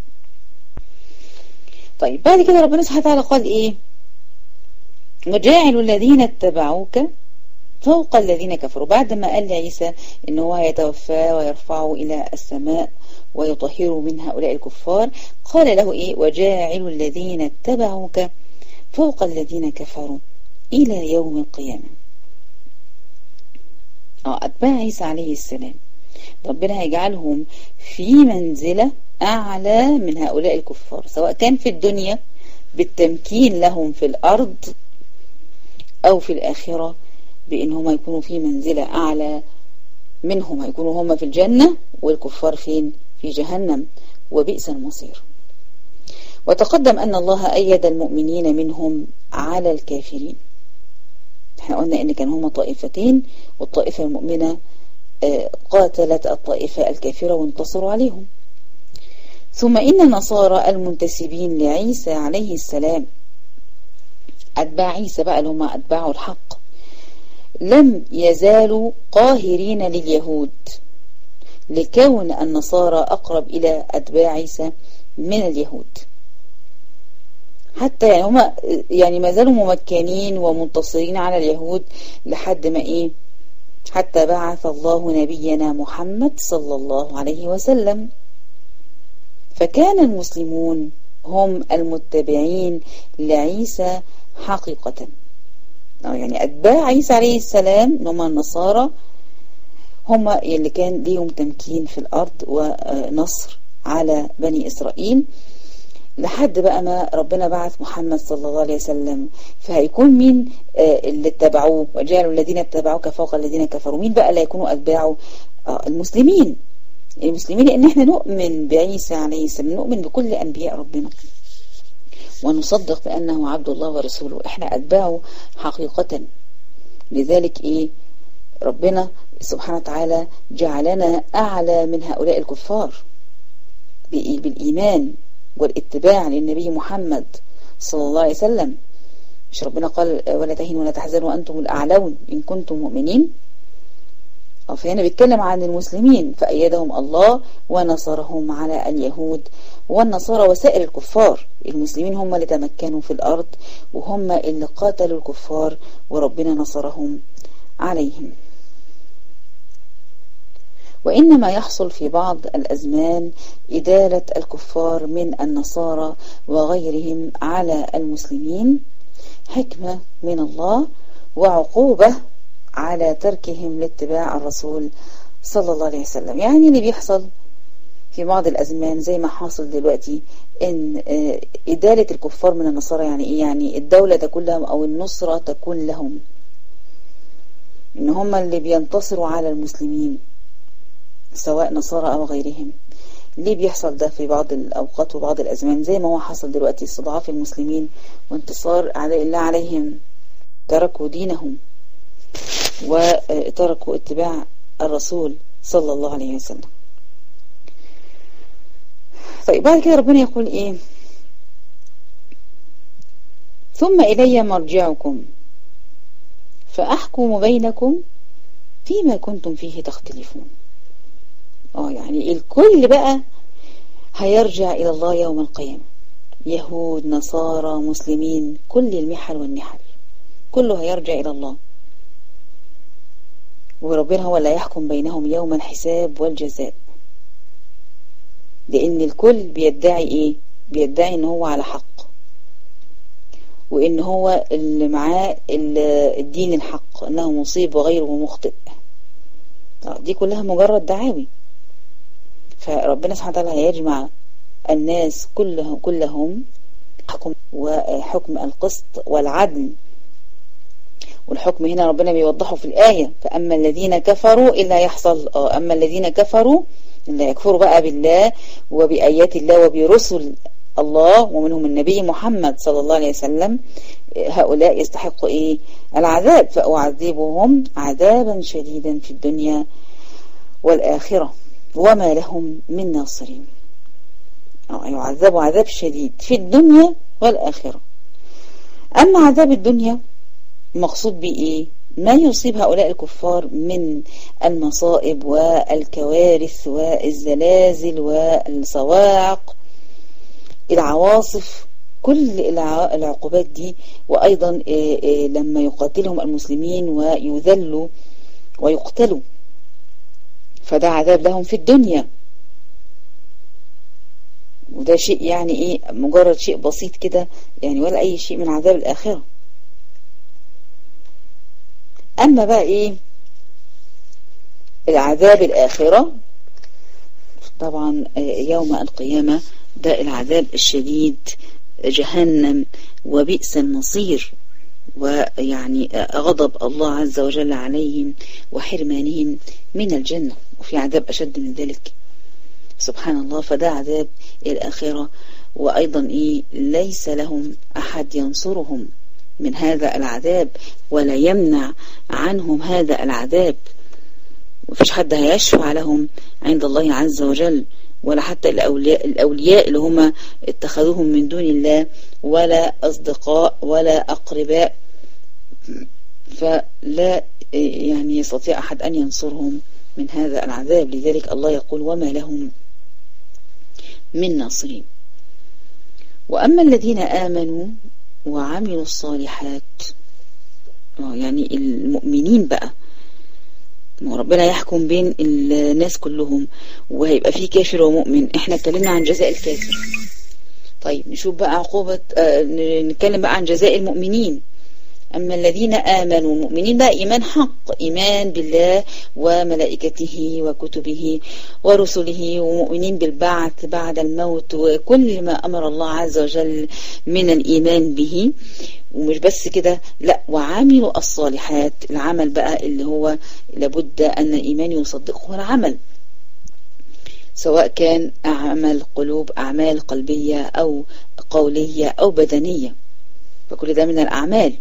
طيب بعد كده ربنا سبحانه وتعالى قال إيه؟ وجاعل الذين اتبعوك فوق الذين كفروا. بعد ما قال لعيسى إن هو هيتوفى ويرفعه إلى السماء ويطهره من هؤلاء الكفار، قال له إيه؟ وجاعل الذين اتبعوك فوق الذين كفروا إلى يوم القيامة. أتباع عيسى عليه السلام ربنا هيجعلهم في منزلة أعلى من هؤلاء الكفار، سواء كان في الدنيا بالتمكين لهم في الأرض أو في الآخرة بأنهم يكونوا في منزلة أعلى منهم، هيكونوا هم في الجنة والكفار فين؟ في جهنم، وبئس المصير. وتقدم أن الله أيد المؤمنين منهم على الكافرين. احنا قلنا ان كان هما طائفتين، والطائفة المؤمنة قاتلت الطائفة الكافرة وانتصروا عليهم. ثم إن النصارى المنتسبين لعيسى عليه السلام أتباع عيسى بقى اللي هما أتباعوا الحق لم يزالوا قاهرين لليهود، لكون النصارى أقرب إلى أتباع عيسى من اليهود، حتى يعني هما يعني ما زالوا ممكنين ومنتصرين على اليهود لحد ما إيه؟ حتى بعث الله نبينا محمد صلى الله عليه وسلم. فكان المسلمون هم المتبعين لعيسى حقيقة، يعني أتباع عيسى عليه السلام هم النصارى، هم اللي كان ليهم تمكين في الأرض ونصر على بني إسرائيل لحد بقى ما ربنا بعث محمد صلى الله عليه وسلم. فهيكون مين اللي اتبعوه؟ وجعلوا الذين اتبعوك فوق الذين كفروا. مين بقى اللي هيكونوا أتباعه؟ المسلمين. المسلمين لأن احنا نؤمن بعيسى عليه السلام، نؤمن بكل أنبياء ربنا ونصدق بأنه عبد الله ورسوله، احنا أتباعه حقيقة. لذلك ايه؟ ربنا سبحانه وتعالى جعلنا أعلى من هؤلاء الكفار بالإيمان والاتباع للنبي محمد صلى الله عليه وسلم. مش ربنا قال ولا تهنوا ولا تحزنوا وأنتم الأعلون إن كنتم مؤمنين؟ فهنا بيتكلم عن المسلمين، فأيدهم الله ونصرهم على اليهود والنصارى وسائر الكفار. المسلمين هم اللي تمكنوا في الأرض وهم اللي قاتلوا الكفار وربنا نصرهم عليهم. وإنما يحصل في بعض الأزمان إدالة الكفار من النصارى وغيرهم على المسلمين حكمة من الله وعقوبة على تركهم لاتباع الرسول صلى الله عليه وسلم. يعني اللي بيحصل في بعض الأزمان زي ما حاصل دلوقتي إن إدالة الكفار من النصارى، يعني إيه؟ يعني الدولة تكون لهم أو النصرة تكون لهم، إن هم اللي بينتصروا على المسلمين سواء نصارى أو غيرهم. ليه بيحصل ده في بعض الأوقات وبعض الأزمان زي ما هو حصل دلوقتي؟ استضعاف المسلمين وانتصار أعداء الله عليهم، تركوا دينهم وتركوا اتباع الرسول صلى الله عليه وسلم. طيب بعد كده ربنا يقول ايه؟ ثم إلي مرجعكم فأحكم بينكم فيما كنتم فيه تختلفون. اه يعني الكل بقى هيرجع إلى الله يوم القيامة، يهود نصارى مسلمين، كل المحل والنحل كله هيرجع إلى الله، وربنا هو اللي يحكم بينهم يوم الحساب والجزاء. لأن الكل بيدعي إيه؟ بيدعي إن هو على حق، وإن هو اللي معاه الدين الحق، إنه مصيب وغيره مخطئ. دي كلها مجرد دعاوي. فربنا سبحانه وتعالى هيجمع الناس كلهم كلهم حكم وحكم القسط والعدل. والحكم هنا ربنا بيوضحه في الآية: فأما الذين كفروا إلا يحصل آه أما الذين كفروا إلا يكفروا بقى بالله وبآيات الله وبرسل الله ومنهم النبي محمد صلى الله عليه وسلم، هؤلاء يستحقوا إيه؟ العذاب، فأعذبهم عذابا شديدا في الدنيا والآخرة وما لهم من ناصرين. يعذبوا عذاب شديد في الدنيا والآخرة. أما عذاب الدنيا مقصود به إيه؟ ما يصيب هؤلاء الكفار من المصائب والكوارث والزلازل والصواعق، العواصف، كل العقوبات دي. وأيضا لما يقاتلهم المسلمين ويذلوا ويقتلوا، فده عذاب لهم في الدنيا، وده شيء يعني ايه، مجرد شيء بسيط كده يعني، ولا اي شيء من عذاب الآخرة. اما بقى ايه العذاب الآخرة، طبعا يوم القيامة ده العذاب الشديد، جهنم، وبئس المصير، ويعني غضب الله عز وجل عليهم وحرمانهم من الجنة، وفي عذاب أشد من ذلك سبحان الله. فده عذاب الآخرة. وأيضا إيه ليس لهم أحد ينصرهم من هذا العذاب ولا يمنع عنهم هذا العذاب، ومفيش حد هيشفع لهم عند الله عز وجل، ولا حتى الأولياء, الأولياء اللي هم اتخذوهم من دون الله، ولا أصدقاء ولا أقرباء، فلا يعني يستطيع أحد أن ينصرهم من هذا العذاب. لذلك الله يقول وما لهم من ناصرين. وأما الذين آمنوا وعملوا الصالحات، يعني المؤمنين بقى، ربنا يحكم بين الناس كلهم وهيبقى فيه كافر ومؤمن. احنا اتكلمنا عن جزاء الكافر، طيب نشوف بقى عقوبة، آه نتكلم بقى عن جزاء المؤمنين. أما الذين آمنوا، مؤمنين بقى إيمان حق، إيمان بالله وملائكته وكتبه ورسله، ومؤمنين بالبعث بعد الموت وكل ما أمر الله عز وجل من الإيمان به. ومش بس كده، لا، وعاملوا الصالحات، العمل بقى اللي هو لابد أن الإيمان يصدقه العمل، سواء كان أعمال قلوب، أعمال قلبية أو قولية أو بدنية، فكل ده من الأعمال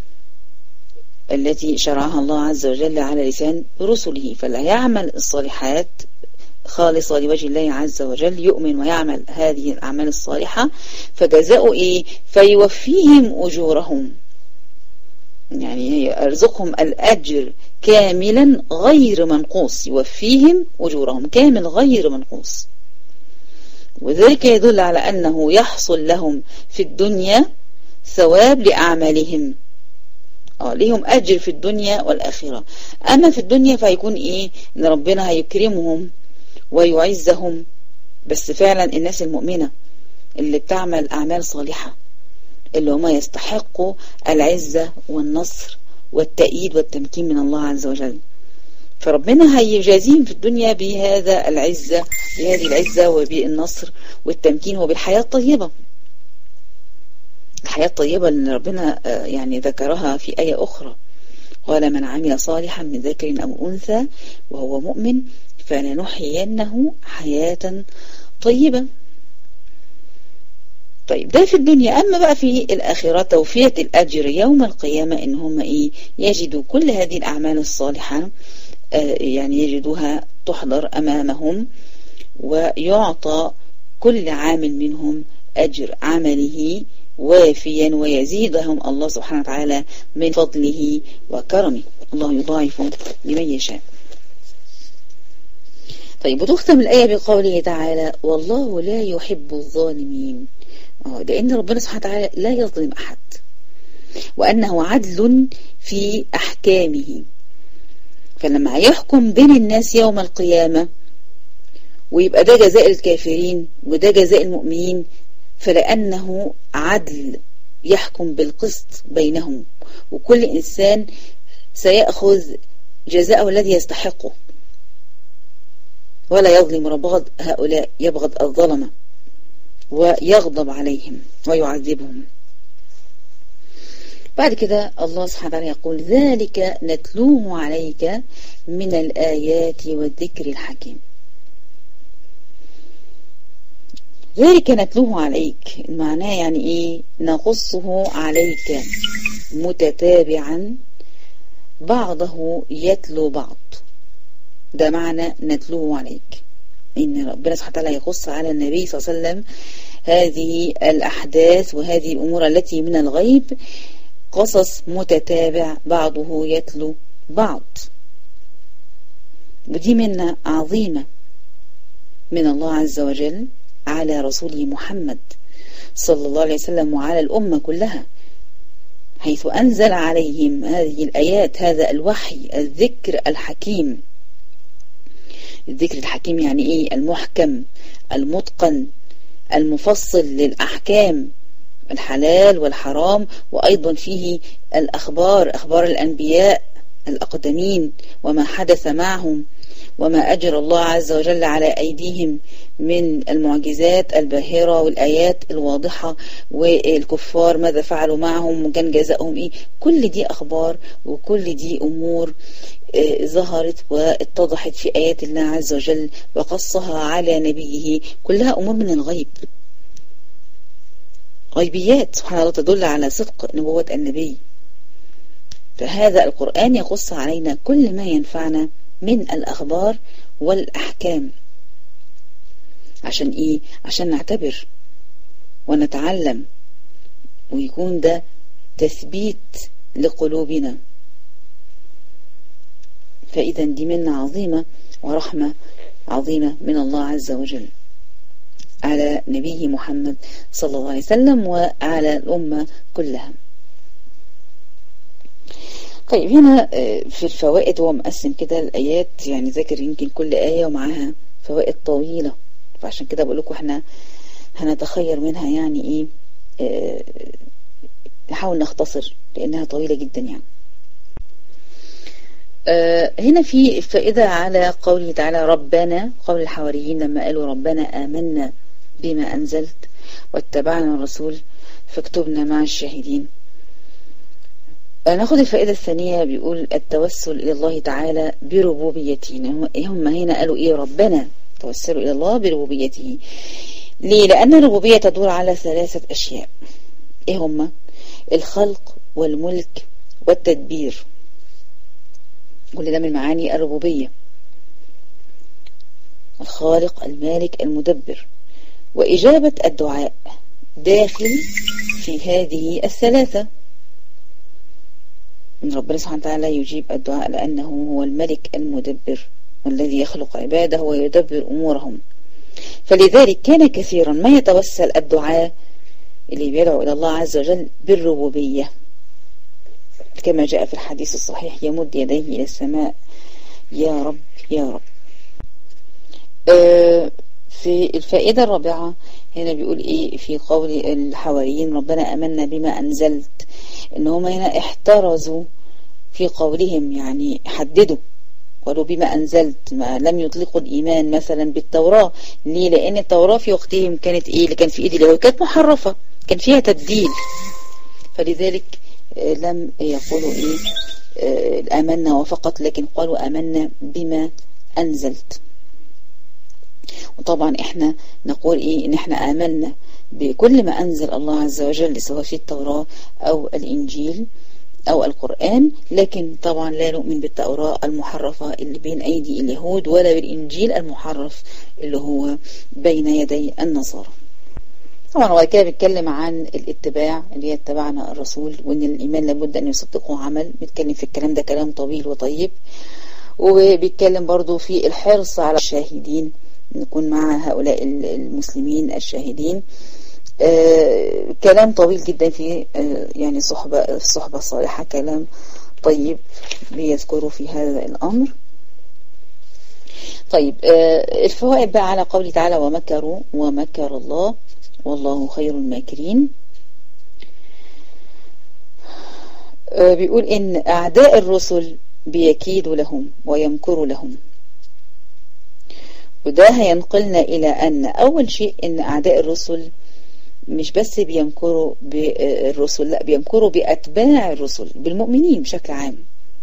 التي شرعها الله عز وجل على لسان رسله. فلا يعمل الصالحات خالصة لوجه الله عز وجل، يؤمن ويعمل هذه الأعمال الصالحة، فجزاؤه إيه؟ فيوفيهم أجورهم، يعني يرزقهم الأجر كاملا غير منقوص، يوفيهم أجورهم كامل غير منقوص. وذلك يدل على أنه يحصل لهم في الدنيا ثواب لأعمالهم، اه ليهم أجر في الدنيا والآخرة. أما في الدنيا فهيكون إيه؟ إن ربنا هيكرمهم ويعزهم، بس فعلا الناس المؤمنة اللي بتعمل أعمال صالحة اللي هم يستحقوا العزة والنصر والتأييد والتمكين من الله عز وجل، فربنا هيجازيهم في الدنيا بهذا العزة، بهذه العزة وبالنصر والتمكين وبالحياة الطيبة. الحياة الطيبة اللي ربنا يعني ذكرها في آية أخرى، قال من عمل صالحا من ذكر أو أنثى وهو مؤمن فلنحيينه حياة طيبة. طيب ده في الدنيا. أما بقى في الآخرة توفية الأجر يوم القيامة، إن هم إيه؟ يجدوا كل هذه الأعمال الصالحة، آه يعني يجدوها تحضر أمامهم، ويعطى كل عامل منهم أجر عمله وافيا، ويزيدهم الله سبحانه وتعالى من فضله وكرمه، الله يضاعف لمن يشاء. طيب وتختم الآية بقوله تعالى والله لا يحب الظالمين، لأن ربنا سبحانه وتعالى لا يظلم أحد، وأنه عدل في أحكامه. فلما يحكم بين الناس يوم القيامة ويبقى ده جزاء الكافرين وده جزاء المؤمنين، فلأنه عدل يحكم بالقسط بينهم، وكل إنسان سيأخذ جزاءه الذي يستحقه، ولا يظلم ربغض هؤلاء، يبغض الظلمة ويغضب عليهم ويعذبهم. بعد كده الله سبحانه وتعالى يقول ذلك نتلوه عليك من الآيات والذكر الحكيم. ذلك نتلوه عليك معناه يعني ايه؟ نقصه عليك متتابعا، بعضه يتلو بعض، ده معنى نتلوه عليك. إن ربنا سبحانه وتعالى يقص على النبي صلى الله عليه وسلم هذه الأحداث وهذه الأمور التي من الغيب قصص متتابع بعضه يتلو بعض. ودي منة عظيمة من الله عز وجل على رسوله محمد صلى الله عليه وسلم وعلى الأمة كلها، حيث أنزل عليهم هذه الآيات، هذا الوحي، الذكر الحكيم. الذكر الحكيم يعني إيه؟ المحكم المتقن المفصل للأحكام الحلال والحرام، وأيضا فيه الأخبار، أخبار الأنبياء الأقدمين وما حدث معهم وما أجر الله عز وجل على أيديهم من المعجزات الباهرة والآيات الواضحة، والكفار ماذا فعلوا معهم وكان جزاؤهم إيه. كل دي أخبار وكل دي أمور ظهرت واتضحت في آيات الله عز وجل وقصها على نبيه، كلها أمور من الغيب، غيبيات سبحان الله تدل على صدق نبوة النبي. فهذا القرآن يقص علينا كل ما ينفعنا من الأخبار والأحكام. عشان إيه؟ عشان نعتبر ونتعلم ويكون ده تثبيت لقلوبنا. فإذا دي منة عظيمة ورحمة عظيمة من الله عز وجل على نبيه محمد صلى الله عليه وسلم وعلى الأمة كلها. طيب هنا في الفوائد هو مقسم كده الآيات، يعني ذاكر يمكن كل آية ومعاها فوائد طويلة، فعشان كده بقول لكم احنا هنتخير منها يعني ايه، اه نحاول نختصر لأنها طويلة جدا يعني. اه هنا في فائدة على قوله تعالى ربنا، قول الحواريين لما قالوا ربنا آمنا بما أنزلت واتبعنا الرسول فاكتبنا مع الشاهدين. ناخد الفائدة الثانية، بيقول التوسل إلى الله تعالى بربوبيته. هم هنا قالوا إيه؟ ربنا توسلوا إلى الله بربوبيته. ليه؟ لأن الربوبية تدور على ثلاثة أشياء. إيه هم؟ الخلق والملك والتدبير. كل ده من معاني الربوبية، الخالق المالك المدبر. وإجابة الدعاء داخل في هذه الثلاثة. من ربنا سبحانه وتعالى يجيب الدعاء لأنه هو الملك المدبر والذي يخلق عباده ويدبر أمورهم. فلذلك كان كثيرا ما يتوسل الدعاء اللي بيدعو إلى الله عز وجل بالربوبية، كما جاء في الحديث الصحيح يمد يديه إلى السماء يا رب يا رب. آه في الفائدة الرابعة هنا بيقول إيه في قول الحواريين ربنا آمنا بما أنزلت، إن هم هنا احترزوا في قولهم، يعني حددوا قالوا بما أنزلت، ما لم يطلقوا الإيمان مثلا بالتوراة. ليه؟ لأن التوراة في وقتهم كانت إيه اللي كان في إيد اليهود؟ كانت محرفة، كان فيها تبديل، فلذلك لم يقولوا إيه آمنا وفقط، لكن قالوا آمنا بما أنزلت. وطبعا احنا نقول ايه؟ ان احنا آمنا بكل ما أنزل الله عز وجل سواء في التوراة أو الإنجيل أو القرآن، لكن طبعا لا نؤمن بالتوراة المحرفة اللي بين أيدي اليهود ولا بالإنجيل المحرف اللي هو بين يدي النصارى. طبعا هو كده بيتكلم عن الاتباع اللي يتبعنا الرسول، وان الإيمان لابد أن يصدقه عمل. بيتكلم في الكلام ده كلام طويل وطيب، وبيتكلم برضو في الحرص على الشاهدين، نكون مع هؤلاء المسلمين الشاهدين. آه كلام طويل جدا في آه يعني صحبة الصحبة الصالحة، كلام طيب بيذكروا في هذا الأمر. طيب آه الفوائد بقى على قوله تعالى ومكروا ومكر الله والله خير الماكرين. آه بيقول إن أعداء الرسل بيكيدوا لهم ويمكروا لهم، وده هينقلنا إلى أن أول شيء إن أعداء الرسل مش بس بيمكروا بالرسل، لا بيمكروا بأتباع الرسل، بالمؤمنين بشكل عام.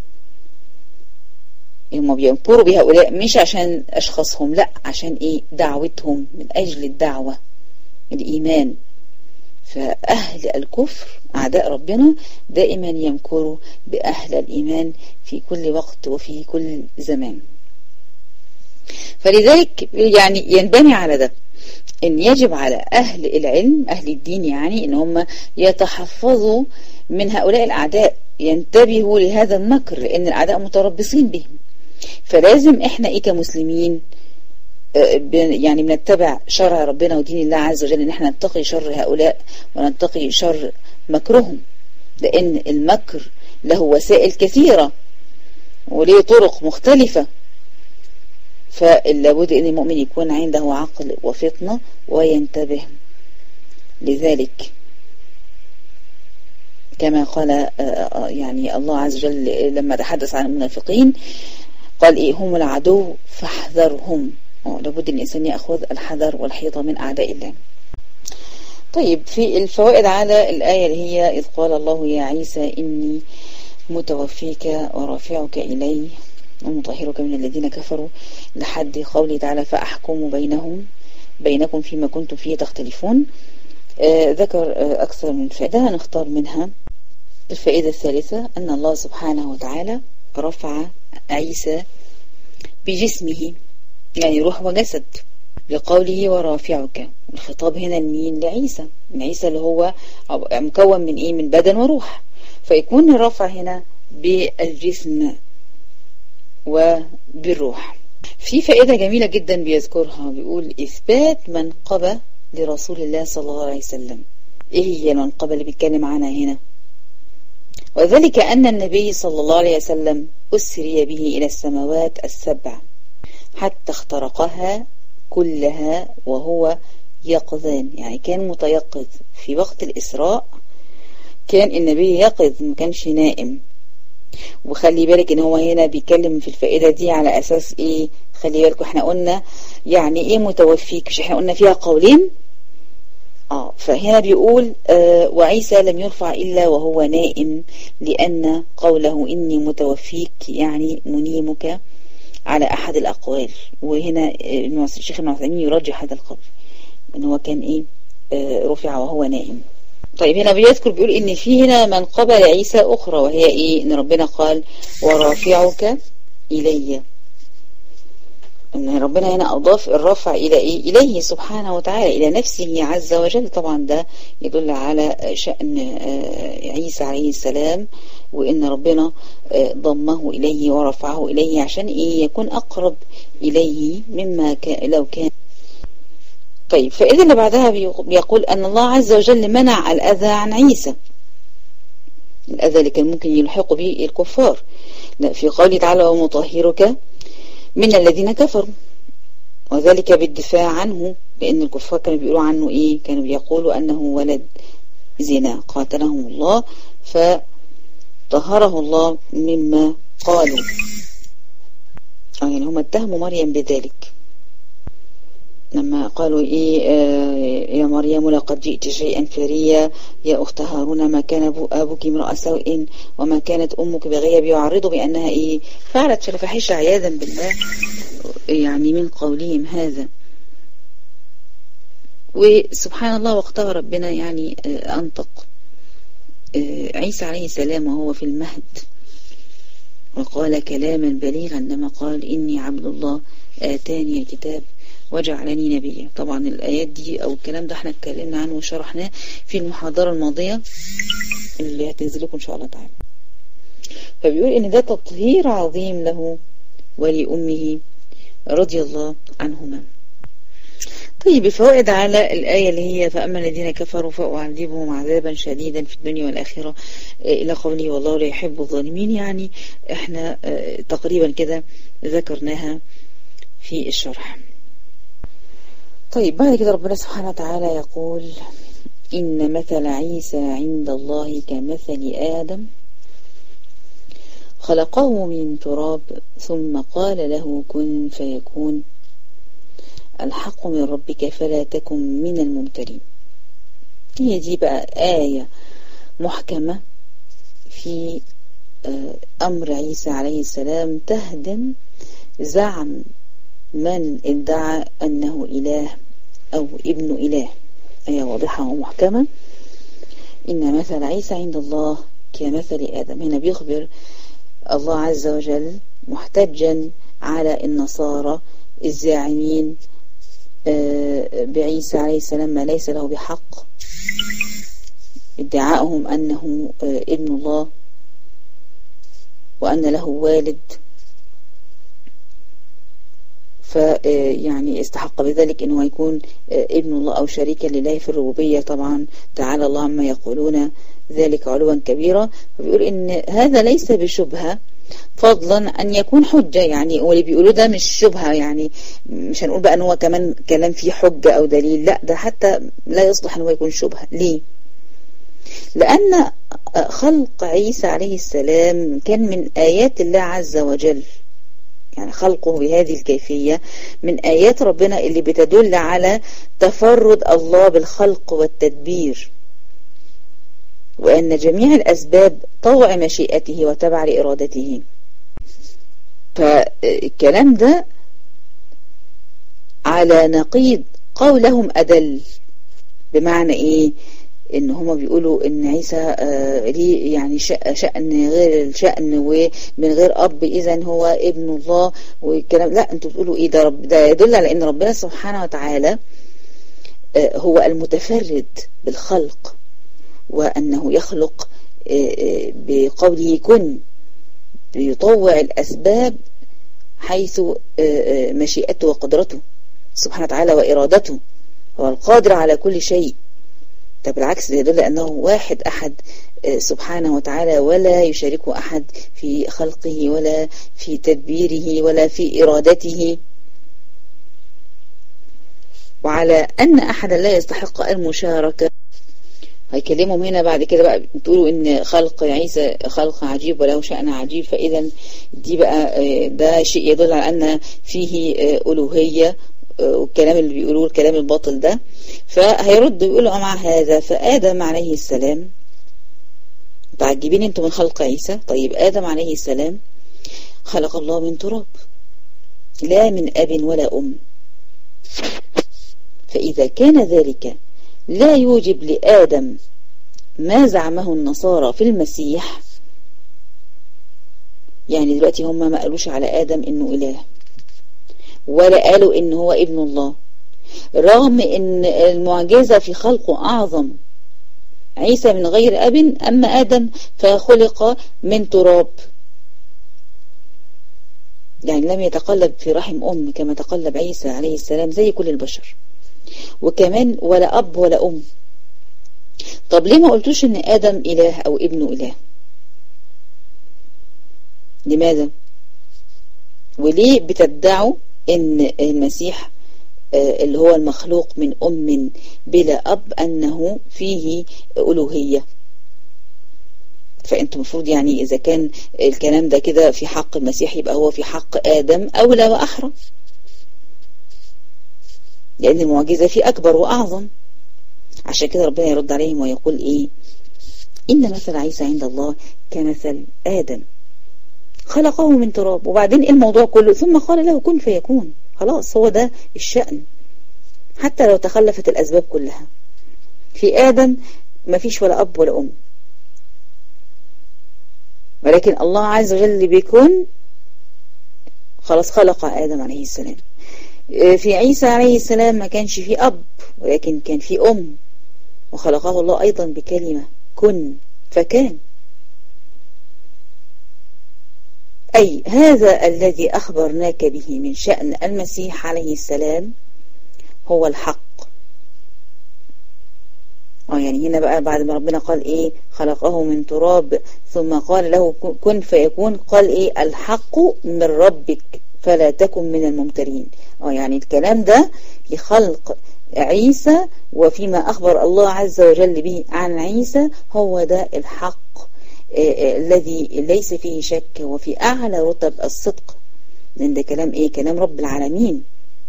هم بيمكروا بهؤلاء مش عشان أشخاصهم، لا عشان إيه؟ دعوتهم، من أجل الدعوة الإيمان. فأهل الكفر أعداء ربنا دائما يمكروا بأهل الإيمان في كل وقت وفي كل زمان. فلذلك يعني ينبني على ده ان يجب على اهل العلم اهل الدين يعني ان هم يتحفظوا من هؤلاء الاعداء، ينتبهوا لهذا المكر لان الاعداء متربصين بهم. فلازم احنا ايه كمسلمين يعني بنتبع شرع ربنا ودين الله عز وجل، ان احنا نتقي شر هؤلاء ونتقي شر مكرهم، لان المكر له وسائل كثيرة وليه طرق مختلفة. فلابد ان المؤمن يكون عنده عقل وفطنة وينتبه لذلك، كما قال يعني الله عز وجل لما تحدث عن المنافقين قال إيه هم العدو فاحذرهم. لابد ان الانسان يأخذ الحذر والحيطة من اعداء الله. طيب في الفوائد على الآية اللي هي إذ قال الله يا عيسى إني متوفيك ورافعك إلي ومطهرك من الذين كفروا لحد قوله تعالى فأحكم بينهم بينكم فيما كنتم فيه تختلفون. آه ذكر آه أكثر من فائدة، نختار منها الفائدة الثالثة أن الله سبحانه وتعالى رفع عيسى بجسمه، يعني روح وجسد، لقوله ورافعك. الخطاب هنا لمين؟ لعيسى، من عيسى اللي هو مكون من إيه؟ من بدن وروح، فيكون الرفع هنا بالجسم وبالروح. في فائدة جميلة جدا بيذكرها، بيقول إثبات منقبة لرسول الله صلى الله عليه وسلم. إيه هي المنقبة اللي بيتكلم عنها هنا؟ وذلك أن النبي صلى الله عليه وسلم أسري به إلى السماوات السبع حتى اخترقها كلها وهو يقظان، يعني كان متيقظ في وقت الإسراء، كان النبي يقظ ما كانش نائم. وخلي بالك ان هو هنا بيتكلم في الفائدة دي على اساس ايه؟ خلي بالك احنا قلنا يعني ايه متوفيك، مش احنا قلنا فيها قولين؟ اه فهنا بيقول آه وعيسى لم يرفع الا وهو نائم، لان قوله اني متوفيك يعني منيمك على احد الاقوال. وهنا الشيخ ابن عثيمين يرجح هذا القول ان هو كان ايه آه رفع وهو نائم. طيب هنا بيذكر بيقول ان في هنا منقبة لعيسى اخرى، وهي ايه؟ ان ربنا قال ورافعك الي، ان ربنا هنا اضاف الرفع الى ايه؟ اليه سبحانه وتعالى، الى نفسه عز وجل. طبعا ده يدل على شأن عيسى عليه السلام، وان ربنا ضمه اليه ورفعه اليه عشان ايه؟ يكون اقرب اليه مما كان لو كان. طيب فإذا اللي بعدها بيقول أن الله عز وجل منع الأذى عن عيسى، الأذى اللي كان ممكن يلحق به الكفار، في قوله تعالى ومطهرك من الذين كفروا، وذلك بالدفاع عنه، لأن الكفار كانوا بيقولوا عنه إيه؟ كانوا بيقولوا أنه ولد زنا قاتلهم الله، فطهره الله مما قالوا. يعني هم اتهموا مريم بذلك لما قالوا إيه آه يا مريم لقد جئت شيئا فريا يا أخت هارون ما كان أبوك امرأ سوء وما كانت أمك بغيا، بيعرضوا بأنها إيه فعلت فاحشة عياذا بالله يعني من قولهم هذا. وسبحان الله وقتها ربنا يعني آه أنطق آه عيسى عليه السلام وهو في المهد وقال كلاما بليغا لما قال إني عبد الله آتاني الكتاب وجعلني نبيا. طبعا الآيات دي أو الكلام ده احنا اتكلمنا عنه وشرحناه في المحاضرة الماضية اللي هتنزل لكم إن شاء الله تعالى. فبيقول إن ده تطهير عظيم له ولأمه رضي الله عنهما. طيب الفوائد على الآية اللي هي فأما الذين كفروا فأعذبهم عذابا شديدا في الدنيا والآخرة إلى قوله والله لا يحب الظالمين. يعني احنا تقريبا كده ذكرناها في الشرح. طيب بعد كده ربنا سبحانه وتعالى يقول إن مثل عيسى عند الله كمثل آدم خلقه من تراب ثم قال له كن فيكون الحق من ربك فلا تكن من الممترين. هي دي بقى آية محكمة في أمر عيسى عليه السلام تهدم زعم من ادعى أنه إله أو ابن إله. آية واضحة ومحكمة. إن مثل عيسى عند الله كمثل آدم. هنا بيخبر الله عز وجل محتجا على النصارى الزاعمين بعيسى عليه السلام ما ليس له بحق، ادعائهم أنه ابن الله وأن له والد، فيعني استحق بذلك أنه يكون ابن الله أو شريكا لله في الربوبية. طبعا تعالى الله عما يقولون ذلك علوا كبيرا. فبيقول إن هذا ليس بشبهة، فضلا أن يكون حجة. يعني واللي بيقولوا ده مش شبهة، يعني مش هنقول بقى أنه هو كمان كلام فيه حجة أو دليل، لا ده حتى لا يصلح أنه يكون شبهة. ليه؟ لأن خلق عيسى عليه السلام كان من آيات الله عز وجل، يعني خلقه بهذه الكيفية من آيات ربنا اللي بتدل على تفرد الله بالخلق والتدبير، وأن جميع الأسباب طوع مشيئته وتبع لإرادته. فالكلام ده على نقيض قولهم أدل. بمعنى إيه؟ إن هما بيقولوا إن عيسى آه ليه يعني شأن غير الشأن ومن غير أب، إذن هو ابن الله والكلام. لا، أنتوا بتقولوا إيه ده؟ رب ده يدل على إن ربنا سبحانه وتعالى آه هو المتفرد بالخلق، وأنه يخلق بقوله كن، بيطوع الأسباب حيث مشيئته وقدرته سبحانه وتعالى وإرادته، هو القادر على كل شيء. طب بالعكس ده يدل أنه واحد أحد سبحانه وتعالى، ولا يشاركه أحد في خلقه ولا في تدبيره ولا في إرادته، وعلى أن أحدا لا يستحق المشاركة. هيكلمهم هنا بعد كده بقى بتقولوا ان خلق عيسى خلق عجيب وله شأن عجيب، فإذا دي بقى ده شيء يدل على أن فيه ألوهية، والكلام اللي بيقولوه الكلام الباطل ده. فهيرد يقولوا مع هذا فآدم عليه السلام، متعجبين انتم من خلق عيسى؟ طيب آدم عليه السلام خلق الله من تراب، لا من أب ولا أم، فإذا كان ذلك لا يوجب لآدم ما زعمه النصارى في المسيح. يعني دلوقتي هم ما قالوش على آدم إنه إله، ولا قالوا إنه هو ابن الله، رغم إن المعجزة في خلقه أعظم. عيسى من غير أب، أما آدم فخلق من تراب، يعني لم يتقلب في رحم أم كما تقلب عيسى عليه السلام زي كل البشر، وكمان ولا أب ولا أم. طب ليه ما قلتوش إن آدم إله أو ابنه إله؟ لماذا؟ وليه بتدعوا إن المسيح اللي هو المخلوق من أم بلا أب أنه فيه ألوهية؟ فأنتم مفروض يعني إذا كان الكلام ده كده في حق المسيح يبقى هو في حق آدم أولى وأحرى، لأن المعجزة فيه أكبر وأعظم. عشان كده ربنا يرد عليهم ويقول إيه؟ إن مثل عيسى عند الله كمثل آدم خلقه من تراب. وبعدين الموضوع كله ثم قال له كن فيكون. خلاص هو ده الشأن، حتى لو تخلفت الأسباب كلها. في آدم ما فيش ولا أب ولا أم، ولكن الله عز وجل بيكون خلاص خلق آدم عليه السلام. في عيسى عليه السلام ما كانش في أب، ولكن كان في أم، وخلقه الله أيضا بكلمة كن فكان. أي هذا الذي أخبرناك به من شأن المسيح عليه السلام هو الحق. اه يعني هنا بقى بعد ما ربنا قال ايه خلقه من تراب ثم قال له كن فيكون، قال ايه الحق من ربك فلا تكن من الممترين. اه يعني الكلام ده لخلق عيسى، وفيما أخبر الله عز وجل به عن عيسى هو ده الحق الذي ليس فيه شك، وفي أعلى رتب الصدق، لأن ده كلام إيه؟ كلام رب العالمين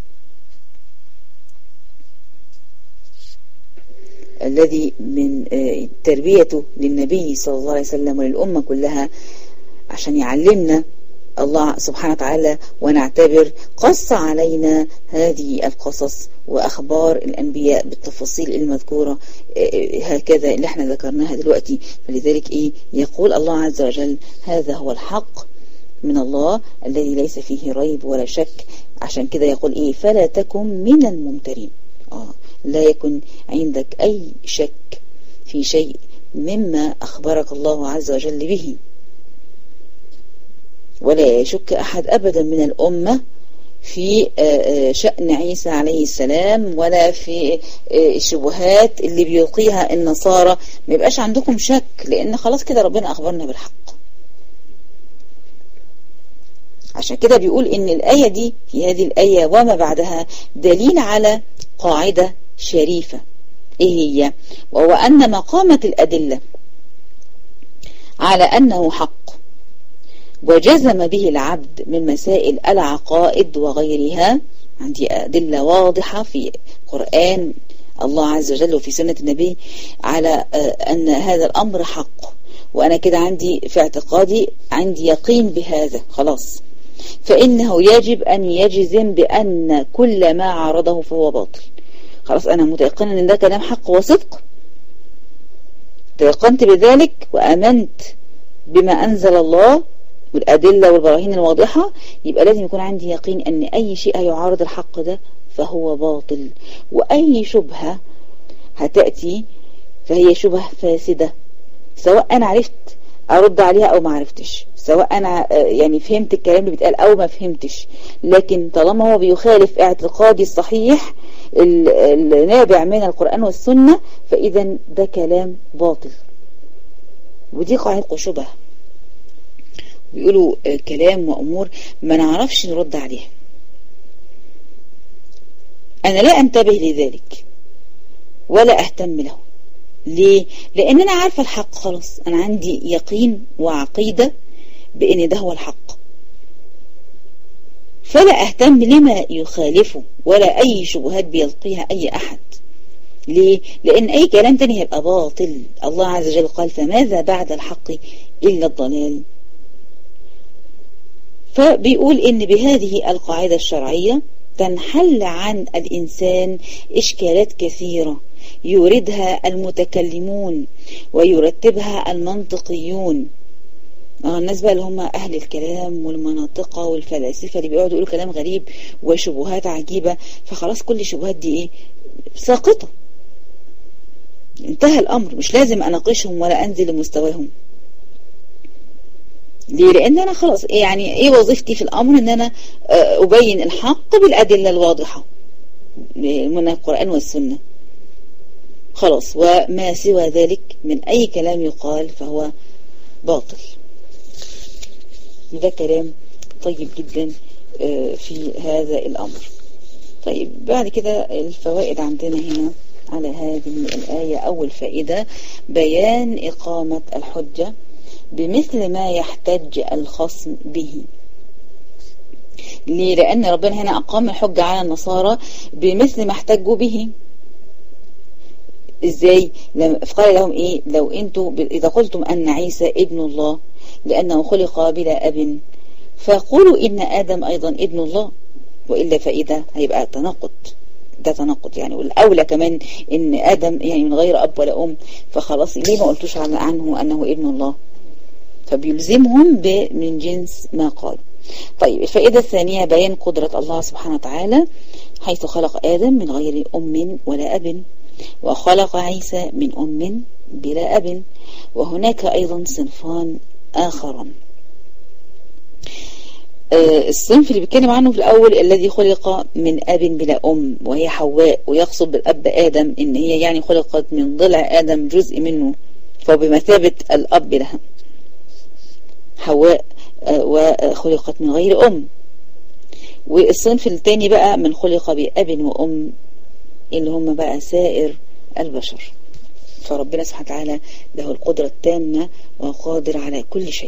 الذي من تربيته للنبي صلى الله عليه وسلم وللأمة كلها عشان يعلمنا الله سبحانه وتعالى ونعتبر، قص علينا هذه القصص وأخبار الأنبياء بالتفاصيل المذكورة هكذا اللي احنا ذكرناها دلوقتي. فلذلك إيه يقول الله عز وجل هذا هو الحق من الله الذي ليس فيه ريب ولا شك. عشان كده يقول ايه فلا تكن من الممترين. آه لا يكن عندك اي شك في شيء مما اخبرك الله عز وجل به، ولا يشك احد ابدا من الامة في شأن عيسى عليه السلام ولا في الشبهات اللي بيلقيها النصارى. ما يبقاش عندكم شك، لان خلاص كده ربنا اخبرنا بالحق. عشان كده بيقول ان الآية دي في هذه الآية وما بعدها دليل على قاعدة شريفة. ايه هي؟ وهو ان مقامة الأدلة على انه حق وجزم به العبد من مسائل العقائد وغيرها، عندي أدلة واضحة في قرآن الله عز وجل وفي سنة النبي على أن هذا الأمر حق، وأنا كده عندي في اعتقادي عندي يقين بهذا، خلاص فإنه يجب أن يجزم بأن كل ما عارضه فهو باطل. خلاص أنا متيقن أن ده كلام حق وصدق، تيقنت بذلك وأمنت بما أنزل الله والأدلة والبراهين الواضحة، يبقى لازم يكون عندي يقين أن أي شيء يعارض الحق ده فهو باطل، وأي شبهة هتأتي فهي شبهة فاسدة، سواء أنا عرفت أرد عليها أو ما عرفتش، سواء أنا يعني فهمت الكلام اللي بيتقال أو ما فهمتش، لكن طالما هو بيخالف اعتقادي الصحيح النابع من القرآن والسنة فإذا ده كلام باطل. ودي قاعدة شبهة، بيقولوا كلام وأمور ما نعرفش نرد عليها. أنا لا أنتبه لذلك ولا أهتم له. ليه؟ لأن أنا عارفة الحق خلاص، أنا عندي يقين وعقيدة بأن ده هو الحق، فلا أهتم لما يخالفه ولا أي شبهات بيلقيها أي أحد. ليه؟ لأن أي كلام تاني هيبقى باطل. الله عز وجل قال فماذا بعد الحق إلا الضلال. فبيقول إن بهذه القاعدة الشرعية تنحل عن الإنسان إشكالات كثيرة يوردها المتكلمون ويرتبها المنطقيون. آه الناس بقى اللي هم أهل الكلام والمناطقة والفلاسفة اللي بيقعدوا يقولوا كلام غريب وشبهات عجيبة، فخلاص كل الشبهات دي إيه؟ ساقطة، انتهى الأمر، مش لازم أناقشهم ولا أنزل لمستواهم. ليه؟ لأن أنا خلاص يعني إيه وظيفتي في الأمر؟ إن أنا أبين الحق بالأدلة الواضحة من القرآن والسنة خلاص، وما سوى ذلك من أي كلام يقال فهو باطل. ده كلام طيب جدا في هذا الأمر. طيب بعد كده الفوائد عندنا هنا على هذه الآية. أول فائدة بيان إقامة الحجة بمثل ما يحتج الخصم به. ليه؟ لأن ربنا هنا أقام الحجة على النصارى بمثل ما احتجوا به. إزاي؟ قال لهم إيه؟ لو أنتوا إذا قلتم أن عيسى ابن الله لأنه خلق بلا أب فقولوا إن آدم أيضا ابن الله، وإلا فإذا هيبقى تناقض، ده تناقض يعني. والأولى كمان إن آدم يعني من غير أب ولا أم، فخلاص ليه ما قلتوش عنه أنه ابن الله؟ فبيلزمهم من جنس ما قال. طيب الفائدة الثانية بيان قدرة الله سبحانه وتعالى حيث خلق آدم من غير أم ولا أب، وخلق عيسى من أم بلا أب، وهناك أيضا صنفان آخران. آه الصنف اللي بيتكلم عنه في الأول الذي خلق من أب بلا أم وهي حواء، ويقصد بالأب آدم إن هي يعني خلقت من ضلع آدم جزء منه، فبمثابة الأب لها حواء آه وخلقت من غير أم. والصنف الثاني بقى من خلق بأب وأم اللي هم بقى سائر البشر. فربنا سبحانه وتعالى له القدرة التامة وقادر على كل شيء.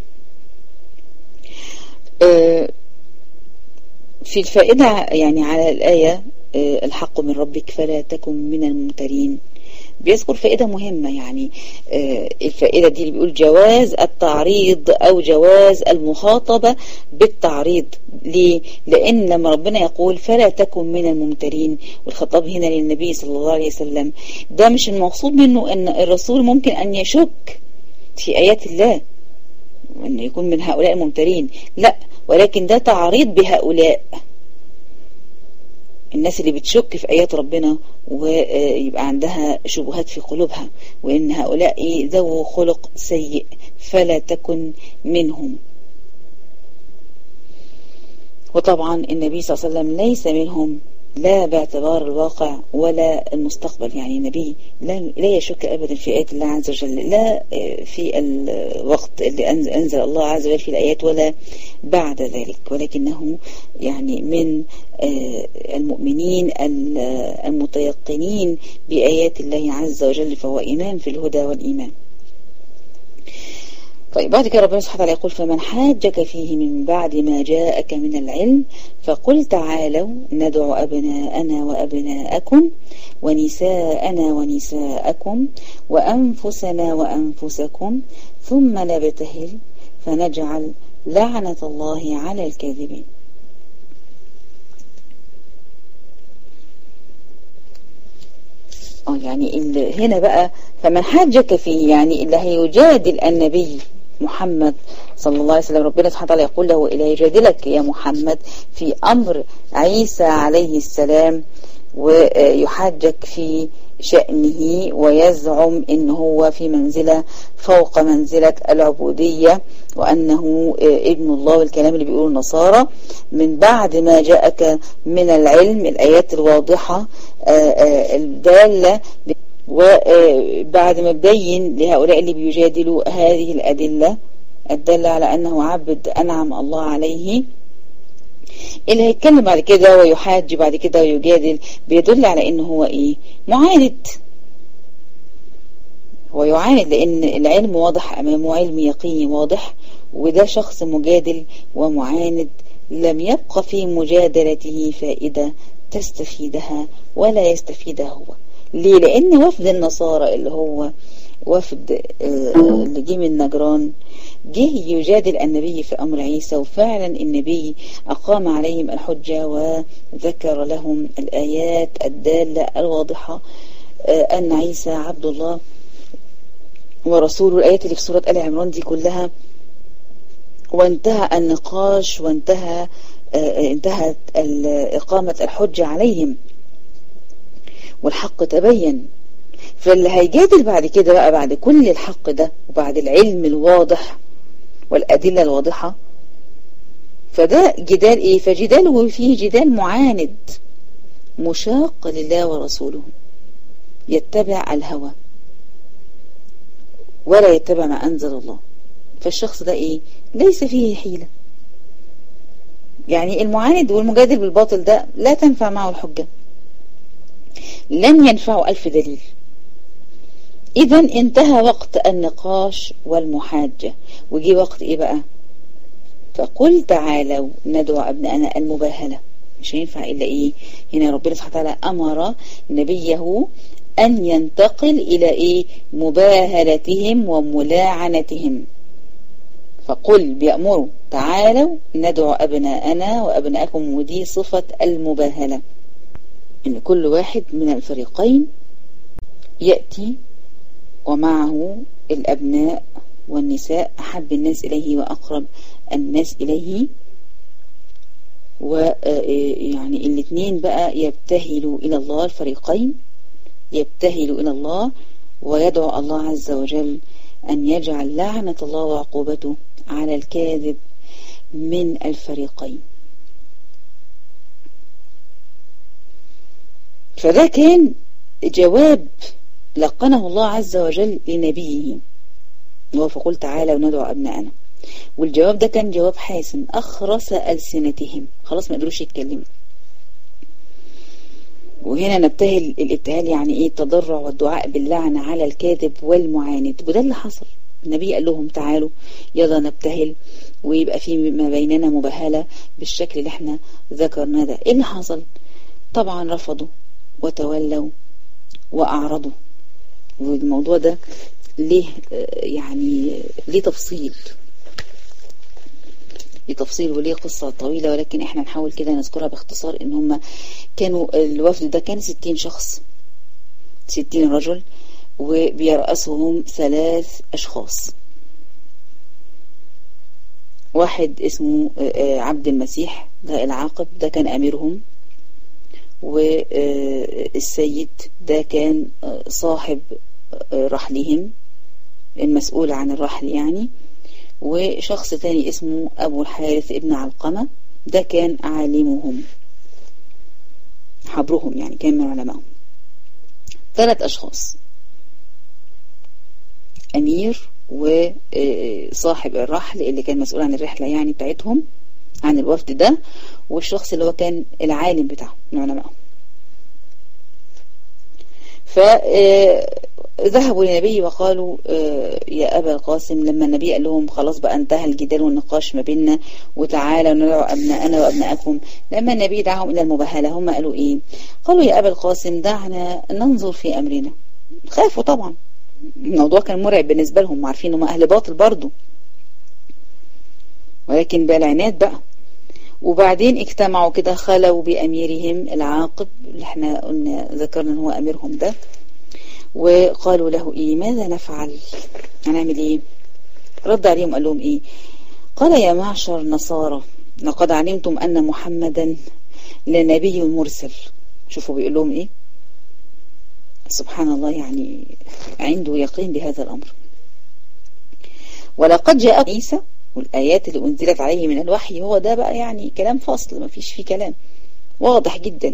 في الفائدة يعني على الآية الحق من ربك فلا تكن من الممترين، بيذكر فائدة مهمة. يعني الفائدة دي اللي بيقول جواز التعريض أو جواز المخاطبة بالتعريض. ليه؟ لأن لما ربنا يقول فلا تكن من الممترين، والخطاب هنا للنبي صلى الله عليه وسلم، ده مش المقصود منه أن الرسول ممكن أن يشك في آيات الله أن يكون من هؤلاء الممترين، لا، ولكن ده تعريض بهؤلاء الناس اللي بتشك في آيات ربنا ويبقى عندها شبهات في قلوبها، وإن هؤلاء ذو خلق سيء فلا تكن منهم. وطبعا النبي صلى الله عليه وسلم ليس منهم، لا باعتبار الواقع ولا المستقبل. يعني النبي لا يشك أبدا في آيات الله عز وجل، لا في الوقت اللي أنزل الله عز وجل في الآيات ولا بعد ذلك، ولكنه يعني من المؤمنين المتيقنين بآيات الله عز وجل، فهو إمام في الهدى والإيمان. طيب بعد كده ربنا سبحانه وتعالى يقول: فمن حاجك فيه من بعد ما جاءك من العلم فقل تعالوا ندعو أبناءنا وأبناءكم ونساءنا ونساءكم وأنفسنا وأنفسكم ثم نبتهل فنجعل لعنة الله على الكاذبين. اه يعني هنا بقى فمن حاجك فيه، يعني اللي هيجادل النبي محمد صلى الله عليه وسلم، ربنا سبحانه وتعالى يقول له: إلى يجادلك يا محمد في أمر عيسى عليه السلام، ويحاجك في شأنه ويزعم إن هو في منزلة فوق منزلة العبودية، وأنه ابن الله، والكلام اللي بيقوله النصارى. من بعد ما جاءك من العلم، الآيات الواضحة الدالة، وبعد ما بين لهؤلاء اللي بيجادلوا هذه الأدلة الدالة على أنه عبد أنعم الله عليه، اللي هيتكلم بعد كده ويحاج بعد كده ويجادل بيدل على أنه هو إيه؟ معاند. هو يعاند لأن العلم واضح أمامه، علم يقيني واضح، وده شخص مجادل ومعاند لم يبقى في مجادلته فائدة تستفيدها ولا يستفيدها هو. ليه؟ لأن وفد النصارى اللي هو وفد اللي جه من نجران جه يجادل النبي في أمر عيسى، وفعلا النبي أقام عليهم الحجة وذكر لهم الآيات الدالة الواضحة أن عيسى عبد الله ورسوله، الآيات اللي في سورة آل عمران دي كلها، وانتهى النقاش وانتهى انتهت إقامة الحجة عليهم والحق تبين. فاللي هيجادل بعد كده بقى بعد كل الحق ده وبعد العلم الواضح والأدلة الواضحة، فده جدال ايه؟ فجداله فيه جدال معاند مشاق لله ورسوله، يتبع الهوى ولا يتبع ما أنزل الله. فالشخص ده ايه؟ ليس فيه حيلة. يعني المعاند والمجادل بالباطل ده لا تنفع معه الحجة، لن ينفعه ألف دليل. إذا انتهى وقت النقاش والمحاجة، وجي وقت إيه بقى؟ فقل تعالوا ندعو أبناءنا، المباهلة. مش هينفع إلا إيه؟ هنا ربنا سبحانه وتعالى أمر نبيه أن ينتقل إلى إيه؟ مباهلتهم وملاعنتهم. فقل بيأمروا تعالوا ندعو أبناءنا وأبناءكم، ودي صفة المباهلة، إن كل واحد من الفريقين يأتي ومعه الأبناء والنساء، أحب الناس إليه وأقرب الناس إليه، ويعني الاثنين بقى يبتهلوا إلى الله، الفريقين يبتهلوا إلى الله ويدعو الله عز وجل أن يجعل لعنة الله وعقوبته على الكاذب من الفريقين. فده كان جواب لقنه الله عز وجل لنبيه، هو فقل تعالى وندعو أبناءنا. والجواب ده كان جواب حاسم، أخرس ألسنتهم، خلاص ما قدروش يتكلموا. وهنا نبتهل، الابتهال يعني ايه؟ التضرع والدعاء باللعنة على الكاذب والمعاند، وده اللي حصل. النبي قال لهم تعالوا يلا نبتهل ويبقى في ما بيننا مباهلة بالشكل اللي احنا ذكرناه ده. ايه اللي حصل؟ طبعا رفضوا وتولوا وأعرضوا. والموضوع ده ليه يعني ليه تفصيل ليه تفصيل وليه قصة طويلة، ولكن احنا نحاول كده نذكرها باختصار. ان هم كانوا الوفد ده كان ستين شخص، ستين رجل، وبيرأسهم ثلاث أشخاص. واحد اسمه عبد المسيح ده العاقب، ده كان أميرهم، والسيد ده كان صاحب رحلهم المسؤول عن الرحل يعني، وشخص تاني اسمه أبو الحارث ابن علقمة ده كان عالمهم حبرهم يعني، كان من علمائهم. ثلاث أشخاص، أمير وصاحب الرحل اللي كان مسؤول عن الرحلة يعني بتاعتهم، عن الوفد ده، والشخص اللي هو كان العالم بتاعهم من علمائهم. فذهبوا للنبي وقالوا يا أبا القاسم، لما النبي قال لهم خلاص بقى انتهى الجدال والنقاش ما بيننا وتعالى ندعو أبناءنا وأبناءكم، لما النبي دعاهم إلى المباهلة هم قالوا إيه؟ قالوا يا أبا القاسم دعنا ننظر في أمرنا. خافوا طبعا، الموضوع كان مرعب بالنسبة لهم، عارفين هم أهل باطل برضو، ولكن بقى العناد بقى. وبعدين اجتمعوا كده، خلوا بأميرهم العاقب اللي احنا قلنا ذكرنا ان هو أميرهم ده، وقالوا له ايه ماذا نفعل، هنعمل ايه؟ رد عليهم قال لهم ايه؟ قال يا معشر نصارى لقد علمتم أن محمدا لنبي مرسل. شوفوا بيقول لهم ايه، سبحان الله، يعني عنده يقين بهذا الأمر. ولقد جاء عيسى، والآيات اللي أنزلت عليه من الوحي هو ده بقى يعني كلام فاصل ما فيش فيه كلام، واضح جدا.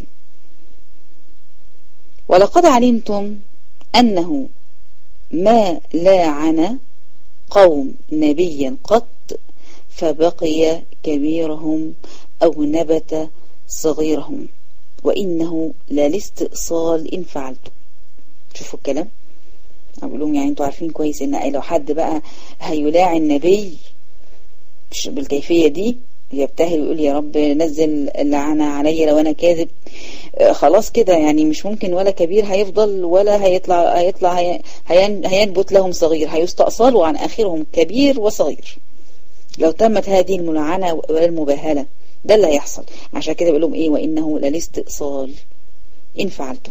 ولقد علمتم أنه ما لاعن قوم نبيا قط فبقي كبيرهم أو نبت صغيرهم وإنه للاستئصال إن فعلتم. شوفوا الكلام، أقول لهم يعني انتوا عارفين كويس ان لو حد بقى هيلاعن النبي بالكيفية دي يبتهل ويقول يا رب نزل اللعنة علي لو انا كاذب، خلاص كده يعني مش ممكن ولا كبير هيفضل ولا هيطلع هيطلع هي هينبت لهم صغير، هيستأصلوا عن آخرهم كبير وصغير لو تمت هذه الملعنة والمباهلة. ده اللي هيحصل. عشان كده بيقول لهم ايه وإنه للاستئصال إن فعلتم.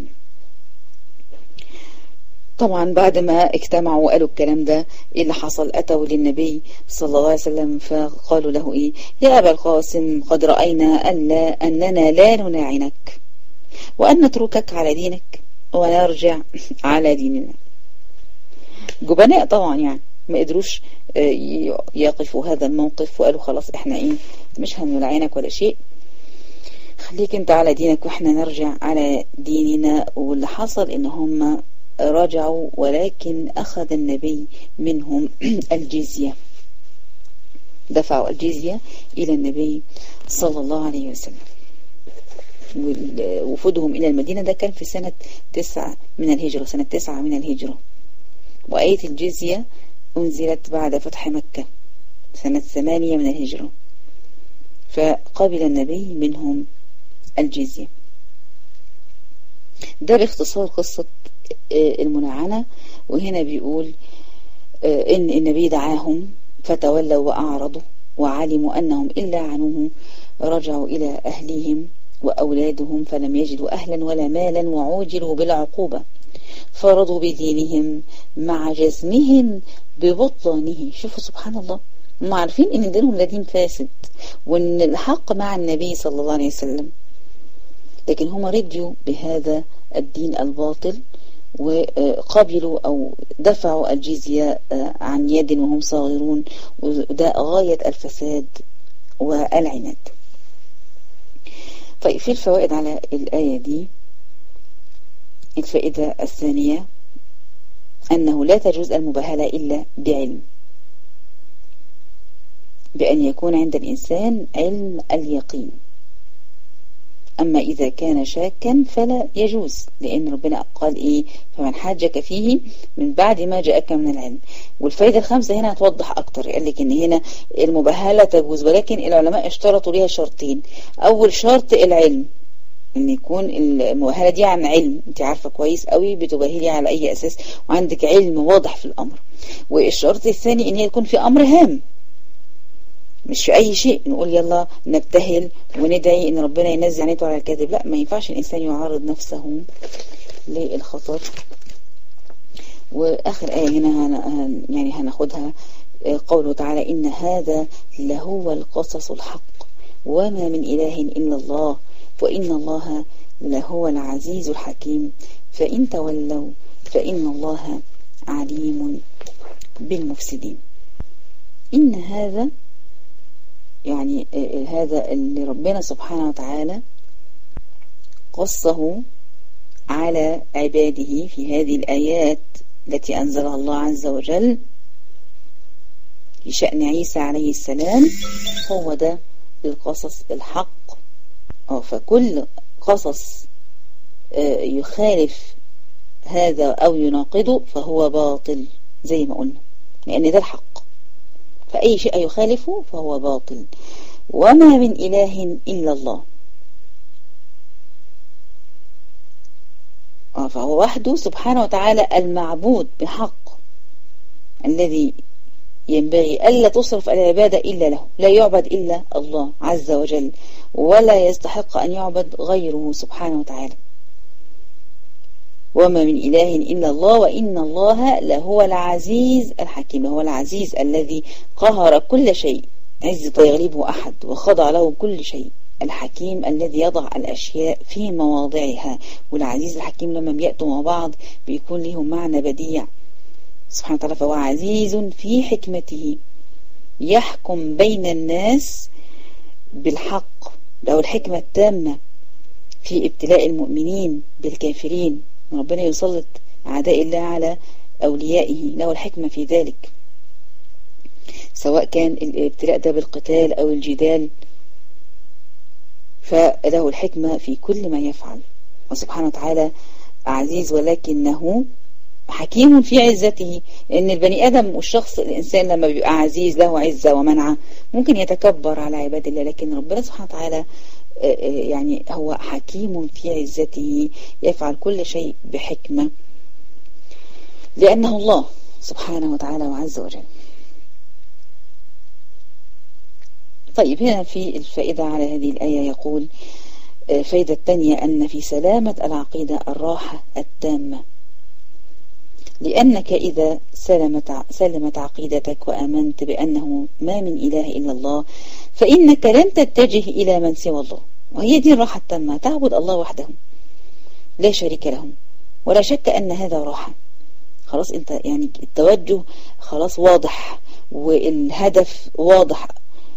طبعا بعد ما اجتمعوا وقالوا الكلام ده، ايه اللي حصل؟ اتوا للنبي صلى الله عليه وسلم فقالوا له ايه يا ابا القاسم قد رأينا ألا أننا لا نلاعنك وأن نتركك على دينك ونرجع على ديننا. جبناء طبعا يعني ما قدروش يقفوا هذا الموقف، وقالوا خلاص احنا ايه مش هنلعنك ولا شيء، خليك انت على دينك واحنا نرجع على ديننا. واللي حصل ان هم رجعوا، ولكن أخذ النبي منهم الجزية، دفعوا الجزية إلى النبي صلى الله عليه وسلم. وفودهم إلى المدينة ده كان في سنة تسعة من الهجرة، سنة تسعة من الهجرة. وآية الجزية أنزلت بعد فتح مكة سنة ثمانية من الهجرة، فقبل النبي منهم الجزية. ده باختصار قصة المناعنة. وهنا بيقول إن النبي دعاهم فتولوا وأعرضوا وعلموا أنهم إلا عنوه رجعوا إلى أهلهم وأولادهم فلم يجدوا أهلا ولا مالا وعوجلوا بالعقوبة فرضوا بدينهم مع جزمهم ببطلانه. شوفوا سبحان الله، هم عارفين إن دينهم لدين فاسد وإن الحق مع النبي صلى الله عليه وسلم، لكن هم رضيوا بهذا الدين الباطل وقبلوا أو دفعوا الجزية عن يد وهم صاغرون، وده غاية الفساد والعناد. طيب في الفوائد على الآية دي، الفائدة الثانية أنه لا تجوز المباهلة إلا بعلم، بأن يكون عند الإنسان علم اليقين. أما إذا كان شاكا فلا يجوز، لأن ربنا قال إيه فمن حاجك فيه من بعد ما جاءك من العلم. والفائدة الخامسة هنا هتوضح أكتر، قال لك إن هنا المباهلة تجوز، ولكن العلماء اشترطوا ليها شرطين. أول شرط العلم، إن يكون المباهلة دي عن علم، أنت عارفة كويس قوي بتباهلي على أي أساس وعندك علم واضح في الأمر. والشرط الثاني إن يكون في أمر هام، مش في أي شيء نقول يلا نبتهل وندعي إن ربنا ينزل عنيته على الكاذب. لا، ما ينفعش الإنسان يعرض نفسه للخطر. وآخر آية هنا هن يعني هناخدها قوله تعالى إن هذا لهو القصص الحق وما من إله إلا الله وإن الله لهو العزيز الحكيم فإن تولوا فإن الله عليم بالمفسدين. إن هذا يعني هذا اللي ربنا سبحانه وتعالى قصه على عباده في هذه الآيات التي أنزلها الله عز وجل في شأن عيسى عليه السلام هو ده القصص الحق. فكل قصص يخالف هذا أو يناقضه فهو باطل زي ما قلنا، لأن ده الحق، فأي شيء يخالفه فهو باطل. وما من إله إلا الله، فهو وحده سبحانه وتعالى المعبود بحق الذي ينبغي ألا تصرف العبادة إلا له، لا يعبد إلا الله عز وجل ولا يستحق أن يعبد غيره سبحانه وتعالى. وما من إله إلا الله وإن الله لهو العزيز الحكيم، هو العزيز الذي قهر كل شيء عز لا يغلبه أحد وخضع له كل شيء، الحكيم الذي يضع الأشياء في مواضعها. والعزيز الحكيم لما بيأتوا مع بعض بيكون لهم معنى بديع سبحانه وتعالى. فهو عزيز في حكمته يحكم بين الناس بالحق، له الحكمة التامة في ابتلاء المؤمنين بالكافرين، ربنا يسلط أعداء الله على أوليائه، له الحكمة في ذلك، سواء كان الابتلاء ده بالقتال أو الجدال، فله الحكمة في كل ما يفعل. وسبحانه وتعالى عزيز ولكنه حكيم في عزته، لأن البني آدم والشخص الإنسان لما بيبقى عزيز له عزة ومنعة ممكن يتكبر على عباد الله، لكن ربنا سبحانه وتعالى يعني هو حكيم في عزته يفعل كل شيء بحكمة لأنه الله سبحانه وتعالى وعز وجل. طيب هنا في الفائدة على هذه الآية يقول الفائدة الثانية أن في سلامة العقيدة الراحة التامة، لأنك إذا سلمت, سلمت عقيدتك وآمنت بأنه ما من إله إلا الله فإنك لن تتجه إلى من سوى الله، وهي دي الراحة التامة، تعبد الله وحده لا شريك له، ولا شك أن هذا راحة. خلاص انت يعني التوجه خلاص واضح والهدف واضح،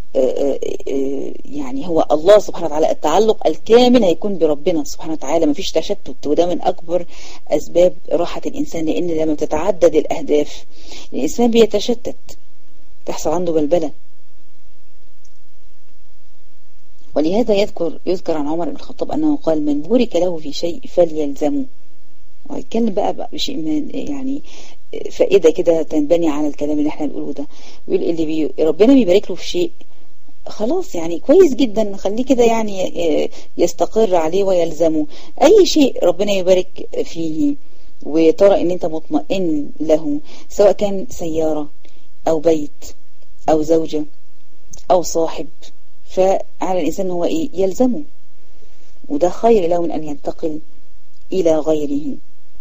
يعني هو الله سبحانه وتعالى، التعلق الكامل هيكون بربنا سبحانه وتعالى، مفيش تشتت، وده من أكبر أسباب راحة الإنسان، لأن لما تتعدد الأهداف الإنسان بيتشتت، تحصل عنده بلبلة. ولهذا يذكر يذكر عن عمر بن الخطاب أنه قال من بورك له في شيء فليلزمه. وهيتكلم بقى بشيء من يعني فائدة كده تنبني على الكلام اللي احنا بنقوله ده. يقول اللي بي ربنا بيبارك له في شيء خلاص يعني كويس جدا، خليه كده يعني يستقر عليه ويلزمه. أي شيء ربنا يبارك فيه وترى ان انت مطمئن له، سواء كان سيارة أو بيت أو زوجة أو صاحب، فعلى الإنسان هو إيه يلزمه، وده خير له من أن ينتقل إلى غيره.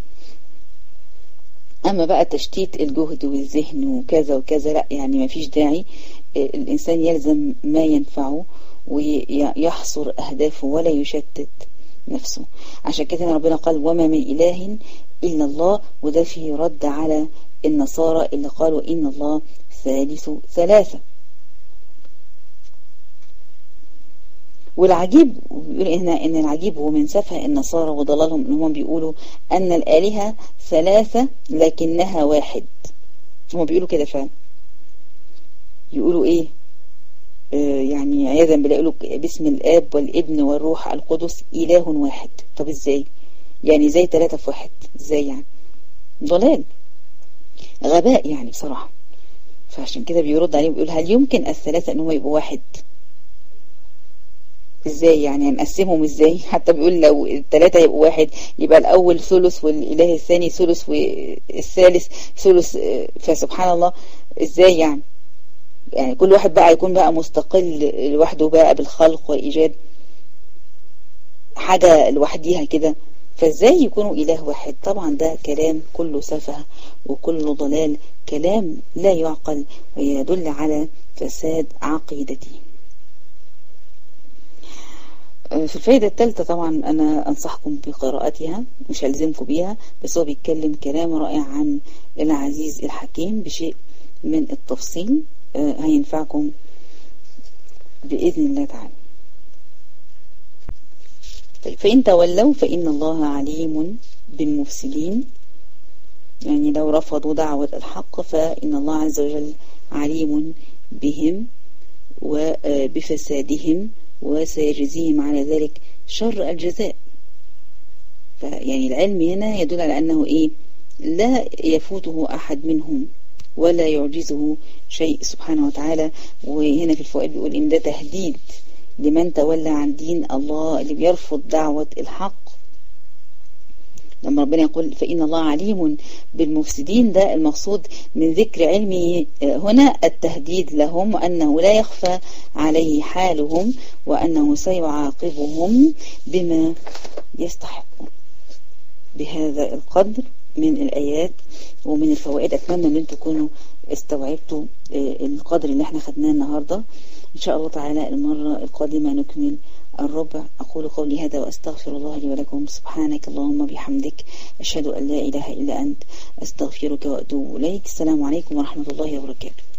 أما بقى تشتيت الجهد والذهن وكذا وكذا لا، يعني ما فيش داعي. الإنسان يلزم ما ينفعه ويحصر أهدافه ولا يشتت نفسه. عشان كده ربنا قال وما من إله إلا الله، وده فيه رد على النصارى اللي قالوا إن الله ثالث ثلاثة. والعجيب بيقول هنا ان العجيب هو من سفه النصارى وضلالهم ان هم بيقولوا ان الآلهة ثلاثة لكنها واحد. هم بيقولوا كده فعلا، يقولوا ايه آه يعني عياذا بالله يقولوا باسم الآب والابن والروح القدس إله واحد. طب ازاي يعني زي ثلاثة في واحد؟ ازاي يعني؟ ضلال غباء يعني بصراحة. فعشان كده بيرد عليهم بيقول هل يمكن الثلاثة ان هم يبقوا واحد؟ ازاي يعني هنقسمهم ازاي؟ حتى بيقول لو الثلاثة يبقوا واحد يبقى الاول ثلث والاله الثاني ثلث والثالث ثلث، فسبحان الله ازاي يعني؟ يعني كل واحد بقى يكون بقى مستقل لوحده بقى بالخلق والإيجاد، حاجة لوحديها كده. فازاي يكونوا إله واحد؟ طبعا ده كلام كله سفه وكله ضلال، كلام لا يعقل ويدل على فساد عقيدته. في الفائدة الثالثة طبعا أنا أنصحكم بقراءتها، مش هلزمكم بيها، بس هو بيتكلم كلام رائع عن العزيز الحكيم بشيء من التفصيل هينفعكم بإذن الله تعالى. فإن تولوا فإن الله عليم بالمفسدين، يعني لو رفضوا دعوة الحق فإن الله عز وجل عليم بهم وبفسادهم وسيجزيهم على ذلك شر الجزاء. فيعني العلم هنا يدل على أنه إيه؟ لا يفوته أحد منهم ولا يعجزه شيء سبحانه وتعالى. وهنا في الفوائد بيقول إن ده تهديد لمن تولى عن دين الله، اللي بيرفض دعوة الحق. لما ربنا يقول فإن الله عليم بالمفسدين، ده المقصود من ذكر علمه هنا التهديد لهم، وأنه لا يخفى عليه حالهم، وأنه سيعاقبهم بما يستحقون. بهذا القدر من الآيات ومن الفوائد أتمنى أن أنتم تكونوا استوعبتوا القدر اللي احنا خدناه النهاردة. إن شاء الله تعالى المرة القادمة نكمل الربع. أقول قولي هذا وأستغفر الله لي ولكم. سبحانك اللهم بحمدك، أشهد أن لا إله إلا أنت، أستغفرك وأتوب إليك. السلام عليكم ورحمة الله وبركاته.